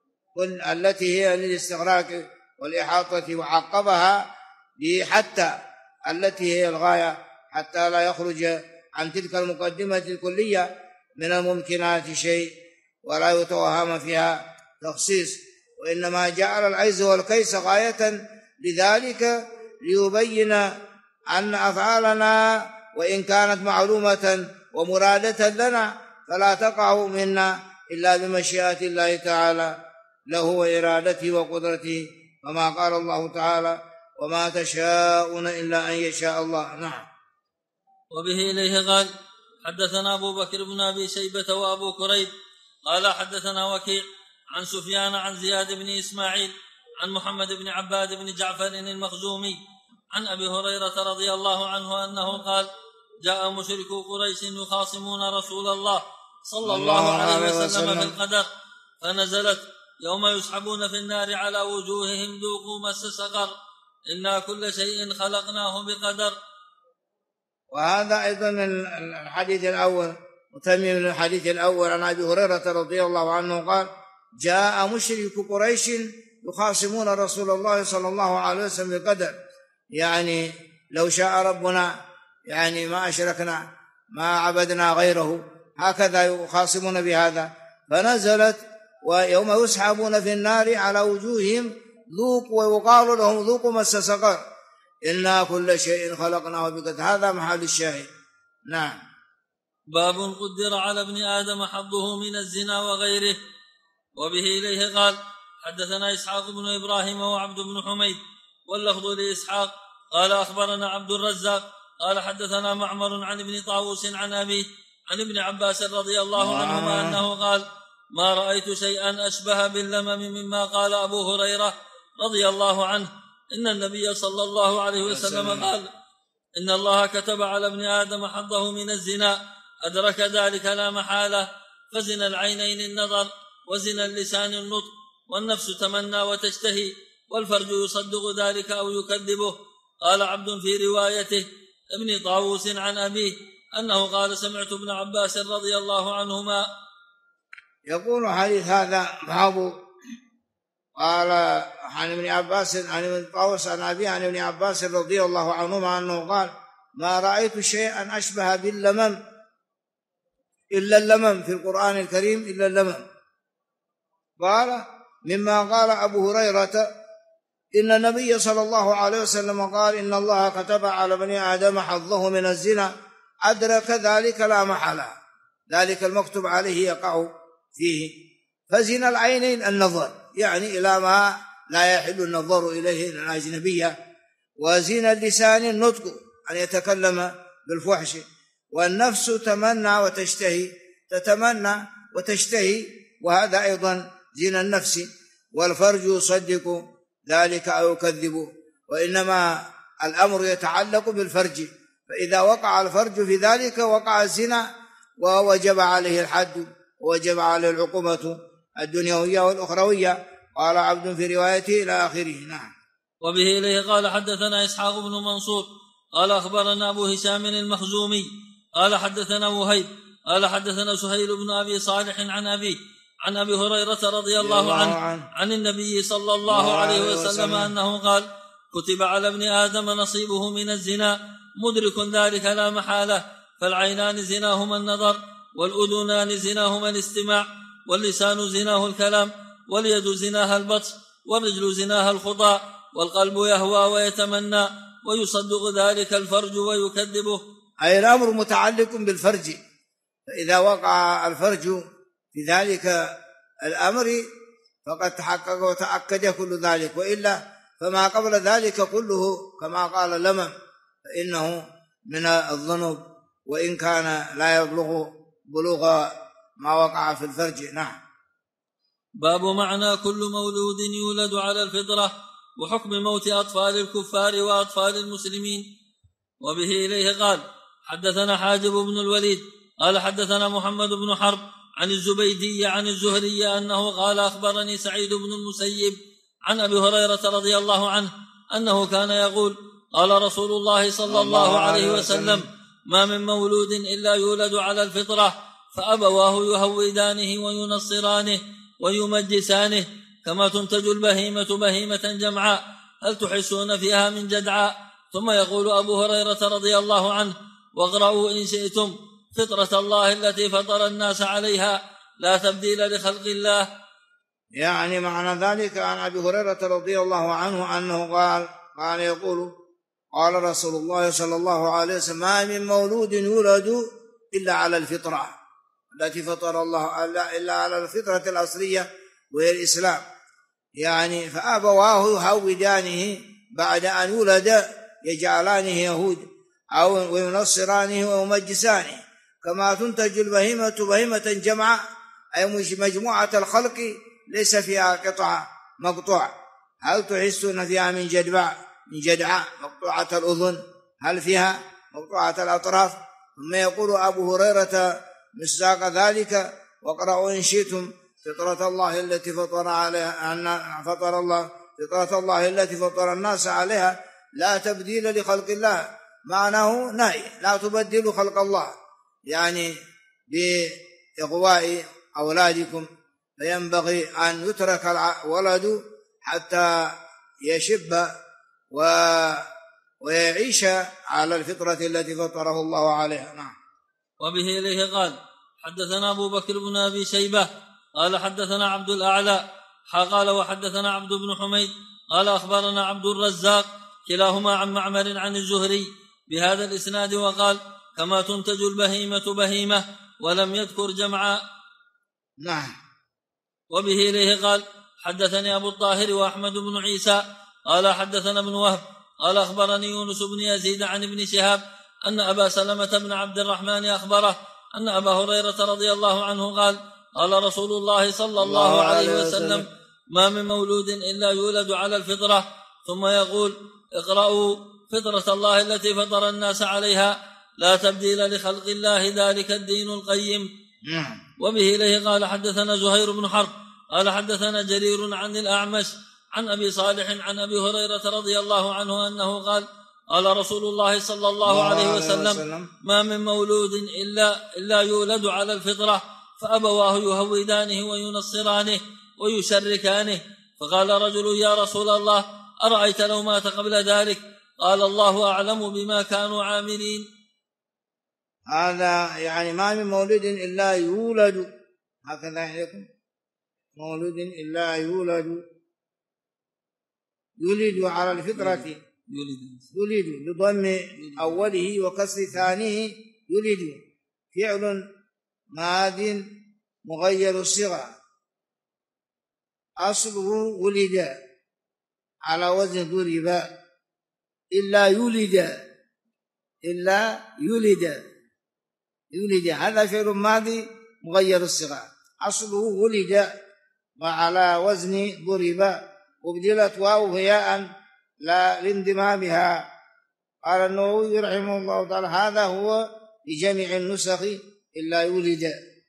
التي هي للاستغراق والإحاطة، وعقبها بحتى التي هي الغاية حتى لا يخرج عن تلك المقدمة الكلية من الممكنات شيء ولا يتوهم فيها تخصيص، وإنما جعل العجز والكيس غاية لذلك ليبين أن أفعالنا وإن كانت معلومة ومرادة لنا فلا تقع منا إلا بمشيئة الله تعالى له وإرادته وقدرته، كما قال الله تعالى: وما تشاءون إلا أن يشاء الله. نعم. وبه إليه قال: حدثنا أبو بكر بن أبي شيبة وأبو كريب قال حدثنا وكيع عن سفيان عن زياد بن إسماعيل عن محمد بن عباد بن جعفر المخزومي عن أبي هريرة رضي الله عنه أنه قال: جاء مشركو قريش يخاصمون رسول الله صلى الله عليه وسلم في القدر، فنزلت: يوم يسحبون في النار على وجوههم ذوقوا مس سقر، إنا كل شيء خلقناه بقدر. وهذا أيضا من الحديث الأول، متمم من الحديث الأول عن أبي هريرة رضي الله عنه قال: جاء مشرك قريش يخاصمون رسول الله صلى الله عليه وسلم بالقدر، يعني لو شاء ربنا يعني ما أشركنا ما عبدنا غيره، هكذا يخاصمون بهذا. فنزلت: ويوم يسحبون في النار على وجوههم ذوقوا، ويقال لهم ذوقوا مس سقر، إنا كل شيء خلقناه بقدر. هذا محل الشاهد. نعم. باب قدر على ابن آدم حظه من الزنا وغيره. وبه إليه قال: حدثنا إسحاق بن إبراهيم وعبد بن حميد واللفظ لإسحاق قال: أخبرنا عبد الرزاق قال: حدثنا معمر عن ابن طاووس عن أبيه عن ابن عباس رضي الله عنهما أنه قال: ما رأيت شيئا أشبه باللمم مما قال أبو هريرة رضي الله عنه إن النبي صلى الله عليه وسلم قال: إن الله كتب على ابن آدم حظه من الزنا، أدرك ذلك لا محالة، فزنا العينين النظر، وزنا اللسان النطق، والنفس تمنى وتشتهي، والفرج يصدق ذلك أو يكذبه. قال عبد في روايته ابن طاووس عن أبيه أنه قال: سمعت ابن عباس رضي الله عنهما. يقول حديث هذا باب قال عن ابن عباس عن ابن طاووس عن أبيه عن ابن عباس رضي الله عنهما أنه قال: ما رأيت شيئا أشبه باللمم إلا اللمم في القرآن الكريم إلا اللمم. قال: مما قال أبو هريرة إن النبي صلى الله عليه وسلم قال: إن الله كتب على بني آدم حظه من الزنا، أدرك ذلك لا محالة، ذلك المكتوب عليه يقع فيه. فزنا العينين النظر، يعني إلى ما لا يحل النظر إليه الأجنبية، وزنا اللسان النطق أن يتكلم بالفحش، والنفس تمنى وتشتهي، تتمنى وتشتهي، وهذا أيضا زنا النفس، والفرج يصدق ذلك أو يكذب، وإنما الأمر يتعلق بالفرج، فإذا وقع الفرج في ذلك وقع الزنا ووجب عليه الحد ووجب عليه العقوبة الدنيوية والأخروية. قال عبد في روايته إلى آخره. نعم. وبه إليه قال: حدثنا إسحاق بن منصور قال: أخبرنا أبو هشام المخزومي قال: حدثنا وهيب قال: حدثنا سهيل بن أبي صالح عن أبيه عن أبي هريرة رضي الله عنه عن النبي صلى الله عليه وسلم أنه قال: كتب على ابن آدم نصيبه من الزنا، مدرك ذلك لا محالة، فالعينان زناهما النظر، والأذنان زناهما الاستماع، واللسان زناه الكلام، واليد زناها البطش، والرجل زناها الخطى، والقلب يهوى ويتمنى، ويصدق ذلك الفرج ويكذبه. أي الأمر متعلق بالفرج، فإذا وقع الفرج في ذلك الأمر فقد تحقق وتأكد كل ذلك، وإلا فما قبل ذلك كله كما قال لمم فإنه من الذنوب، وإن كان لا يبلغ بلوغ ما وقع في الفرج. نعم. باب معنى كل مولود يولد على الفطرة، وحكم موت أطفال الكفار وأطفال المسلمين. وبه إليه قال: حدثنا حاجب بن الوليد قال: حدثنا محمد بن حرب عن الزبيدي عن الزهري أنه قال: أخبرني سعيد بن المسيب عن أبي هريرة رضي الله عنه أنه كان يقول: قال رسول الله صلى الله عليه وسلم: ما من مولود إلا يولد على الفطرة، فأبواه يهودانه وينصرانه ويمجسانه، كما تنتج البهيمة بهيمة جمعاء، هل تحسون فيها من جدعاء؟ ثم يقول أبو هريرة رضي الله عنه: واقرأوا إن شئتم فطرة الله التي فطر الناس عليها لا تبديل لخلق الله. يعني معنى ذلك عن أبي هريرة رضي الله عنه أنه قال يقول قال رسول الله صلى الله عليه وسلم ما من مولود يولد إلا على الفطرة التي فطر الله إلا على الفطرة الأصلية وهي الإسلام، يعني فأبواه يهودانه بعد أن يولد يجعلانه يهود أو وينصرانه ويمجسانه، كما تنتج البهيمة بهيمة جمعة أي مجموعة الخلق ليس فيها قطعة مقطوع. هل تحسون فيها من جدعاء مقطوعة الأذن؟ هل فيها مقطوعة الأطراف؟ ثم يقول أبو هريرة مصداق ذلك واقرأوا إن شئتم فطرة الله التي فطرة الله التي فطر الناس عليها لا تبديل لخلق الله، معناه نهي لا تبدلوا خلق الله، يعني بإغواء أولادكم، فينبغي أن يترك الولد حتى يشب ويعيش على الفطرة التي فطره الله عليها. نعم. وبه إليه قال حدثنا أبو بكر بن أبي شيبة قال حدثنا عبد الأعلى قال وحدثنا عبد بن حميد قال أخبرنا عبد الرزاق كلاهما عن معمر عن الزهري بهذا الإسناد وقال كما تنتج البهيمة بهيمة ولم يذكر جمعا. نعم. وبه إليه قال حدثني أبو الطاهر وأحمد بن عيسى قال حدثنا ابن وهب قال أخبرني يونس بن يزيد عن ابن شهاب أن أبا سلمة بن عبد الرحمن أخبره أن أبا هريرة رضي الله عنه قال قال رسول الله صلى الله عليه وسلم ما من مولود إلا يولد على الفطرة ثم يقول اقرأوا فطرة الله التي فطر الناس عليها لا تبديل لخلق الله ذلك الدين القيم. وبه إليه قال حدثنا زهير بن حرب قال حدثنا جرير عن الأعمش عن أبي صالح عن أبي هريرة رضي الله عنه أنه قال قال رسول الله صلى الله عليه وسلم ما من مولود إلا يولد على الفطرة فأبواه يهودانه وينصرانه ويشركانه. فقال رجل يا رسول الله أرأيت لو مات قبل ذلك؟ قال الله أعلم بما كانوا عاملين. هذا يعني ما من مولود إلا يولد، هكذا عليكم مولود إلا يولد على الفطرة يولد بضم أوله وكسر ثانيه يولد فعل ماض مغير الصيغة أصله ولد على وزن ضرب إلا يولد هذا فعل ماضي مغير الصيغة أصله ولد وعلى وزن ضرب وبدلت واو هياء لا لانضمامها. قال النووي رحمه الله تعالى هذا هو لجميع النسخ إلا يولد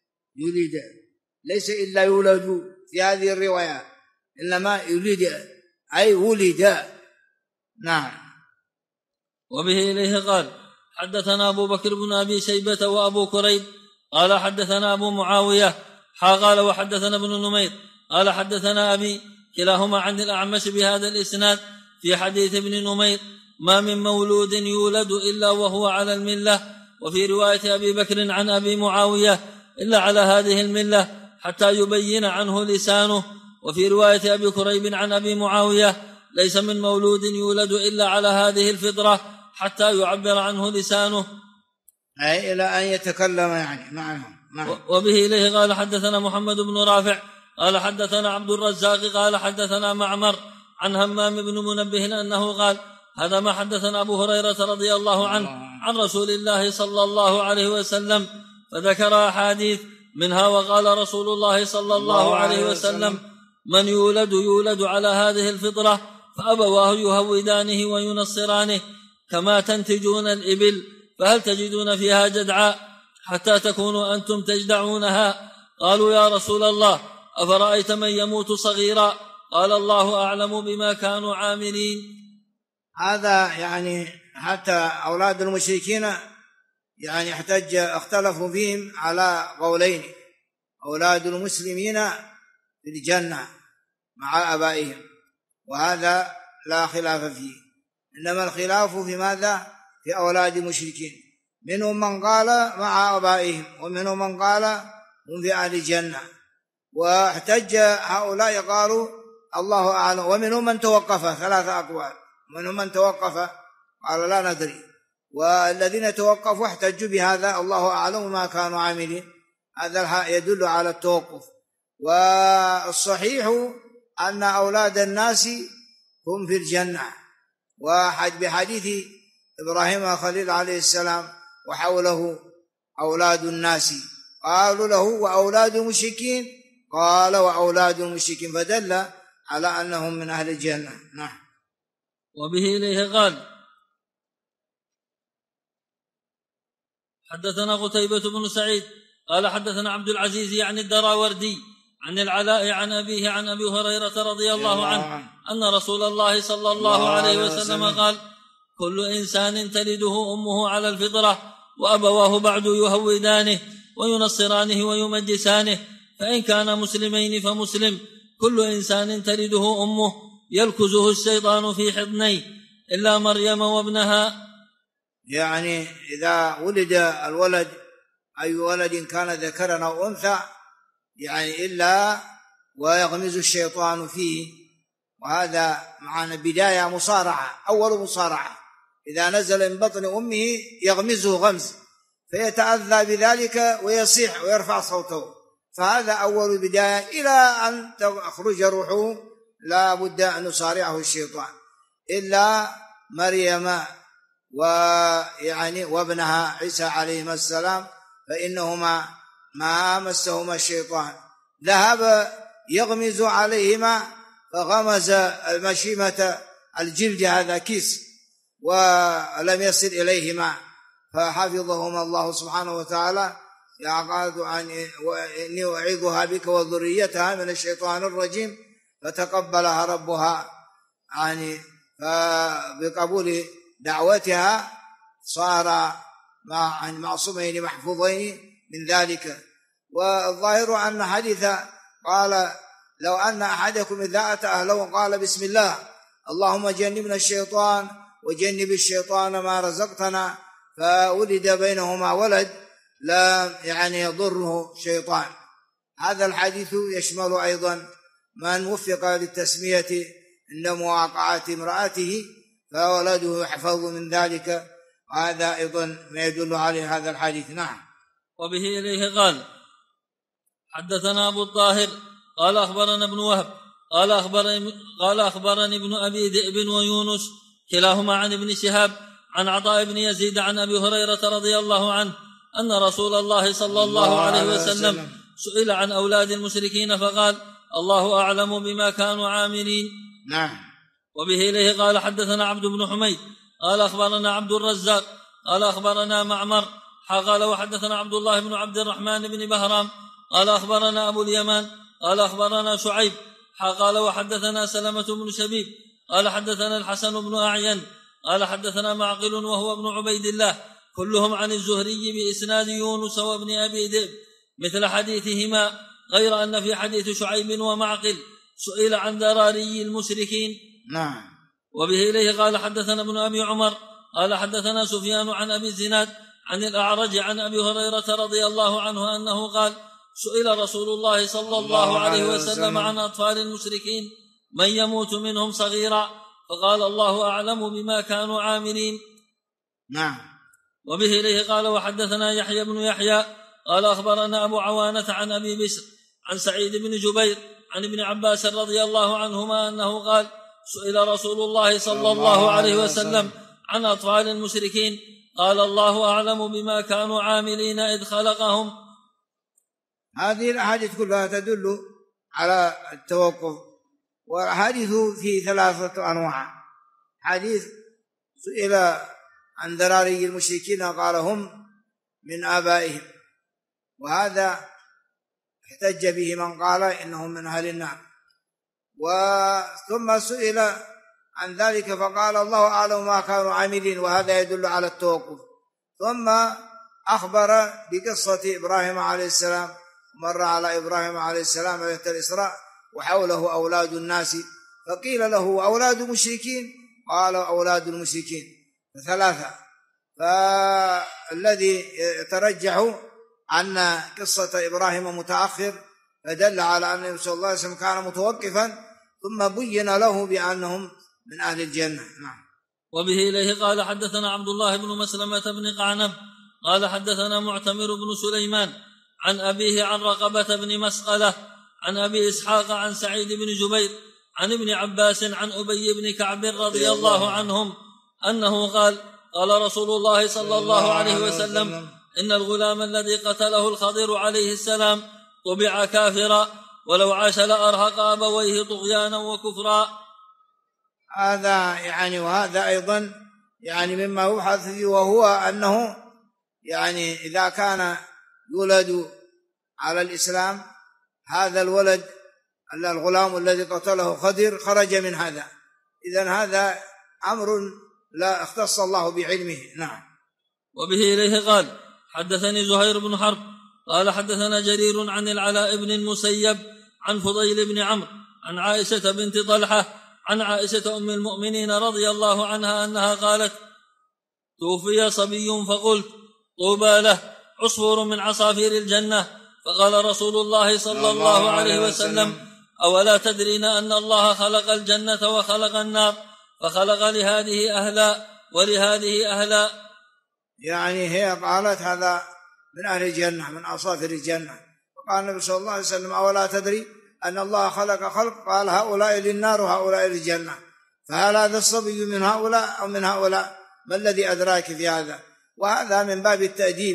ليس إلا يولد في هذه الرواية إنما يولد أي ولد. نعم. وبه إليه قال حدثنا أبو بكر بن أبي شيبة وأبو كريب قال حدثنا أبو معاوية قال وحدثنا ابن نمير قال حدثنا أبي كلاهما عن الأعمش بهذا الإسناد في حديث ابن نمير ما من مولود يولد إلا وهو على الملة. وفي رواية أبي بكر عن أبي معاوية إلا على هذه الملة حتى يبين عنه لسانه. وفي رواية أبي كريب عن أبي معاوية ليس من مولود يولد إلا على هذه الفطرة حتى يعبر عنه لسانه، أي إلى أن يتكلم يعني معهم. وبه إليه قال حدثنا محمد بن رافع قال حدثنا عبد الرزاق قال حدثنا معمر عن همام بن منبه أنه قال هذا ما حدثنا أبو هريرة رضي الله عنه عن رسول الله صلى الله عليه وسلم، فذكر أحاديث منها وقال رسول الله صلى الله عليه وسلم من يولد على هذه الفطرة فأبواه يهودانه وينصرانه كما تنتجون الإبل فهل تجدون فيها جدعاء حتى تكونوا أنتم تجدعونها؟ قالوا يا رسول الله أفرأيت من يموت صغيرا؟ قال الله أعلم بما كانوا عاملين. هذا يعني حتى أولاد المشركين يعني اختلفوا فيهم على قولين، أولاد المسلمين في الجنة مع آبائهم، وهذا لا خلاف فيه، إنما الخلاف في ماذا؟ في أولاد المشركين. منهم من قال مع آبائهم، ومنهم من قال هم في أهل الجنة. واحتج هؤلاء قالوا الله أعلم، ومنهم من توقف، 3 أقوال، منهم من توقف قال لا ندري، والذين توقفوا احتجوا بهذا الله أعلم ما كانوا عاملين. هذا يدل على التوقف. والصحيح أن أولاد الناس هم في الجنة، بحديث إبراهيم خليل عليه السلام وحوله أولاد الناس، قالوا له وأولاد المشركين، قال وأولاد المشركين، فدل على أنهم من أهل الجنة. نعم. وبه إليه قال حدثنا قتيبة بن سعيد قال حدثنا عبد العزيز يعني الدراوردي عن العلاء عن أبيه عن أبي هريرة رضي الله عنه أن رسول الله صلى الله عليه وسلم قال كل إنسان تلده أمه على الفطرة وأبواه بعد يهودانه وينصرانه ويمجسانه، فإن كان مسلمين فمسلم. كل إنسان تلده أمه يلكزه الشيطان في حضنيه إلا مريم وابنها. يعني إذا ولد الولد أي ولد كان ذكرا أو أنثى يعني إلا ويغمز الشيطان فيه، وهذا معنا بداية مصارعة، أول مصارعة، إذا نزل من بطن أمه يغمزه غمز فيتأذى بذلك ويصيح ويرفع صوته، فهذا أول بداية إلى أن تخرج روحه لا بد أن يصارعه الشيطان، إلا مريم وابنها عيسى عليهما السلام فإنهما ما مسهما الشيطان، ذهب يغمز عليهما فغمز المشيمة الجلد، هذا كيس، ولم يصل إليهما فحفظهما الله سبحانه وتعالى. يعقاد إني أعيذها بك وذريتها من الشيطان الرجيم، فتقبلها ربها فبقبول دعوتها صار معصومين محفوظين من ذلك. والظاهر أن حديث قال لو أن أحدكم إذا أتى أهله قال بسم الله اللهم جنبنا الشيطان وجنب الشيطان ما رزقتنا، فولد بينهما ولد لا يضره شيطان. هذا الحديث يشمل أيضا من وفق للتسمية عند مواقعة امرأته فولده يحفظ من ذلك، وهذا أيضا ما يدل عليه هذا الحديث. نعم. وبه إليه قال حدثنا أبو الطاهر قال أخبرنا ابن وهب قال أخبرني ابن أبي ذئب ويونس كلاهما عن ابن شهاب عن عطاء بن يزيد عن أبي هريرة رضي الله عنه أن رسول الله صلى الله عليه وسلم سئل عن أولاد المشركين فقال الله أعلم بما كانوا عاملين. نعم. وبه إليه قال حدثنا عبد بن حميد قال أخبرنا عبد الرزاق قال أخبرنا معمر قال وحدثنا عبد الله بن عبد الرحمن بن بهرام قال أخبرنا أبو اليمان قال أخبرنا شعيب قال وحدثنا سلمة بن شبيب قال حدثنا الحسن بن أعين قال حدثنا معقل وهو ابن عبيد الله كلهم عن الزهري بإسناد يونس وابن أبي ذئب مثل حديثهما، غير أن في حديث شعيب ومعقل سئل عن ذراري المشركين. نعم. وبه إليه قال حدثنا ابن أبي عمر قال حدثنا سفيان عن أبي الزناد عن الأعرج عن أبي هريرة رضي الله عنه أنه قال سئل رسول الله صلى الله عليه وسلم عن أطفال المشركين من يموت منهم صغيرا فقال الله أعلم بما كانوا عاملين. نعم. وبه إليه قال وحدثنا يحيى بن يحيى قال أخبرنا أبو عوانة عن أبي بشر عن سعيد بن جبير عن ابن عباس رضي الله عنهما أنه قال سئل رسول الله صلى الله عليه وسلم عن أطفال المشركين قال الله أعلم بما كانوا عاملين إذ خلقهم. هذه الأحاديث كلها تدل على التوقف، والحديث في 3 أنواع. حديث سئل عن ذراري المشركين قال هم من آبائهم، وهذا احتج به من قال إنهم من أهل النار. ثم سئل عن ذلك فقال الله أعلم ما كانوا عاملين، وهذا يدل على التوقف. ثم أخبر بقصة إبراهيم عليه السلام، مر على إبراهيم عليه السلام ليلة الإسراء وحوله أولاد الناس، فقيل له أولاد المشركين قال أولاد المشركين، ف3. فالذي يترجح أن قصة إبراهيم متأخر، فدل على أن النبي صلى الله عليه وسلم كان متوقفا ثم بين له بأنهم من أهل الجنة. نعم. وبه إليه قال حدثنا عبد الله بن مسلمة بن قعنب قال حدثنا معتمر بن سليمان عن أبيه عن رقبة بن مسقلة عن أبي إسحاق عن سعيد بن جبير عن ابن عباس عن أبي بن كعب رضي الله عنهم أنه قال قال رسول الله صلى الله عليه وسلم إن الغلام الذي قتله الخضر عليه السلام طبع كافرا ولو عاش لأرهق أبويه طغيانا وكفرا. هذا يعني وهذا أيضا يعني مما يبحث فيه، وهو أنه يعني إذا كان يولد على الإسلام هذا الولد الغلام الذي قتله خضر خرج من هذا، إذن هذا أمر لا اختص الله بعلمه. نعم. وبه إليه قال حدثني زهير بن حرب قال حدثنا جرير عن العلاء بن المسيب عن فضيل بن عمرو عن عائشة بنت طلحة عن عائشة أم المؤمنين رضي الله عنها أنها قالت توفي صبي فقلت طوبى له عصفور من عصافير الجنة، فقال رسول الله صلى الله عليه وسلم أولا تدرين أن الله خلق الجنة وخلق النار، فخلق لهذه أهلا ولهذه أهلا. يعني هي قالت هذا من أهل الجنة من عصافير الجنة، وقال النبي صلى الله عليه وسلم أولا تدري أن الله خلق خلق، قال هؤلاء للنار وهؤلاء للجنة، فهل هذا الصبي من هؤلاء أو من هؤلاء؟ ما الذي أدراك في هذا؟ وهذا من باب التأديب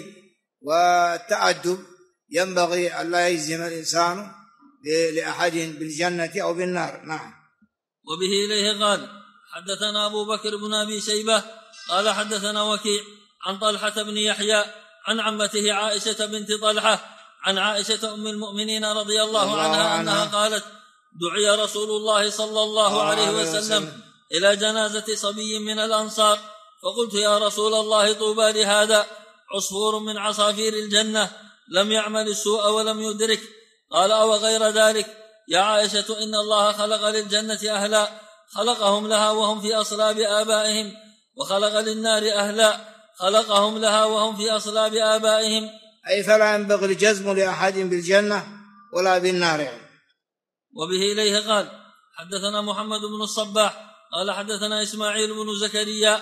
والتأدب، ينبغي أن لا يجزم الإنسان لأحد بالجنة أو بالنار. نعم. وبه إليه قال حدثنا أبو بكر بن أبي شيبة قال حدثنا وكيع عن طلحة بن يحيى عن عمته عائشة بنت طلحة عن عائشة أم المؤمنين رضي الله عنها أنها قالت دعي رسول الله صلى الله عليه وسلم إلى جنازة صبي من الأنصار، فقلت يا رسول الله طوبى لهذا عصفور من عصافير الجنة لم يعمل السوء ولم يدرك. قال أو غير ذلك يا عائشة إن الله خلق للجنة أهلا خلقهم لها وهم في أصلاب آبائهم، وخلق للنار أهلا خلقهم لها وهم في أصلاب آبائهم. أي فلا ينبغي الجزم لأحد بالجنة ولا بالنار يعني. وبه إليه قال حدثنا محمد بن الصباح قال حدثنا إسماعيل بن زكريا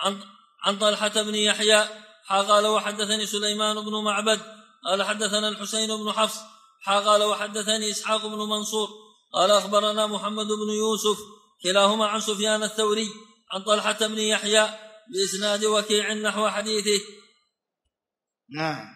عن طلحة بن يحيى قال وحدثني سليمان بن معبد قال حدثنا الحسين بن حفص قال وحدثني إسحاق بن منصور قال أخبرنا محمد بن يوسف كلاهما عن سفيان الثوري عن طلحة بن يحيى بإسناد وكيع نحو حديثه. نعم.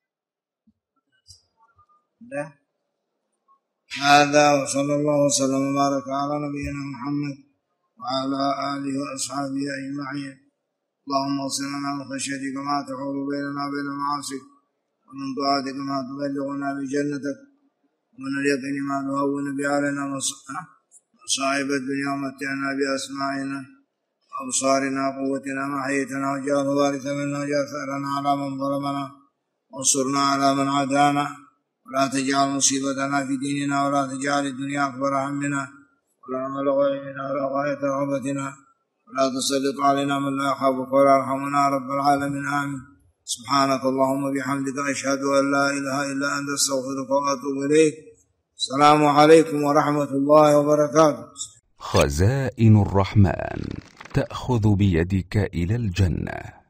هذا وصلى الله وسلم وبارك على نبينا محمد وعلى آله وأصحابه أجمعين. اللهم اغفر لنا من خشيتك ما تحول بيننا وبين معاصيك، ومن طاعتك ما تبلغنا بجنتك، ومن اليقين ما تهون به علينا مصائب الدنيا، ومتعنا بأسماعنا وأبصارنا وقوتنا ما أحييتنا، واجعله وارثا منا واجعل ثأرنا على من ظلمنا وانصرنا على من عادانا، ولا تجعل مصيبتنا في ديننا، ولا تجعل الدنيا أكبر همنا ولا مبلغ علمنا ولا غاية رغبتنا، ولا تسلط علينا من لا يخافك ولا يرحمنا رب العالمين. آمين. سبحانك اللهم وبحمدك أشهد أن لا إله إلا أنت أستغفرك وأتوب إليك. السلام عليكم ورحمة الله وبركاته. خزائن الرحمن تأخذ بيدك إلى الجنة.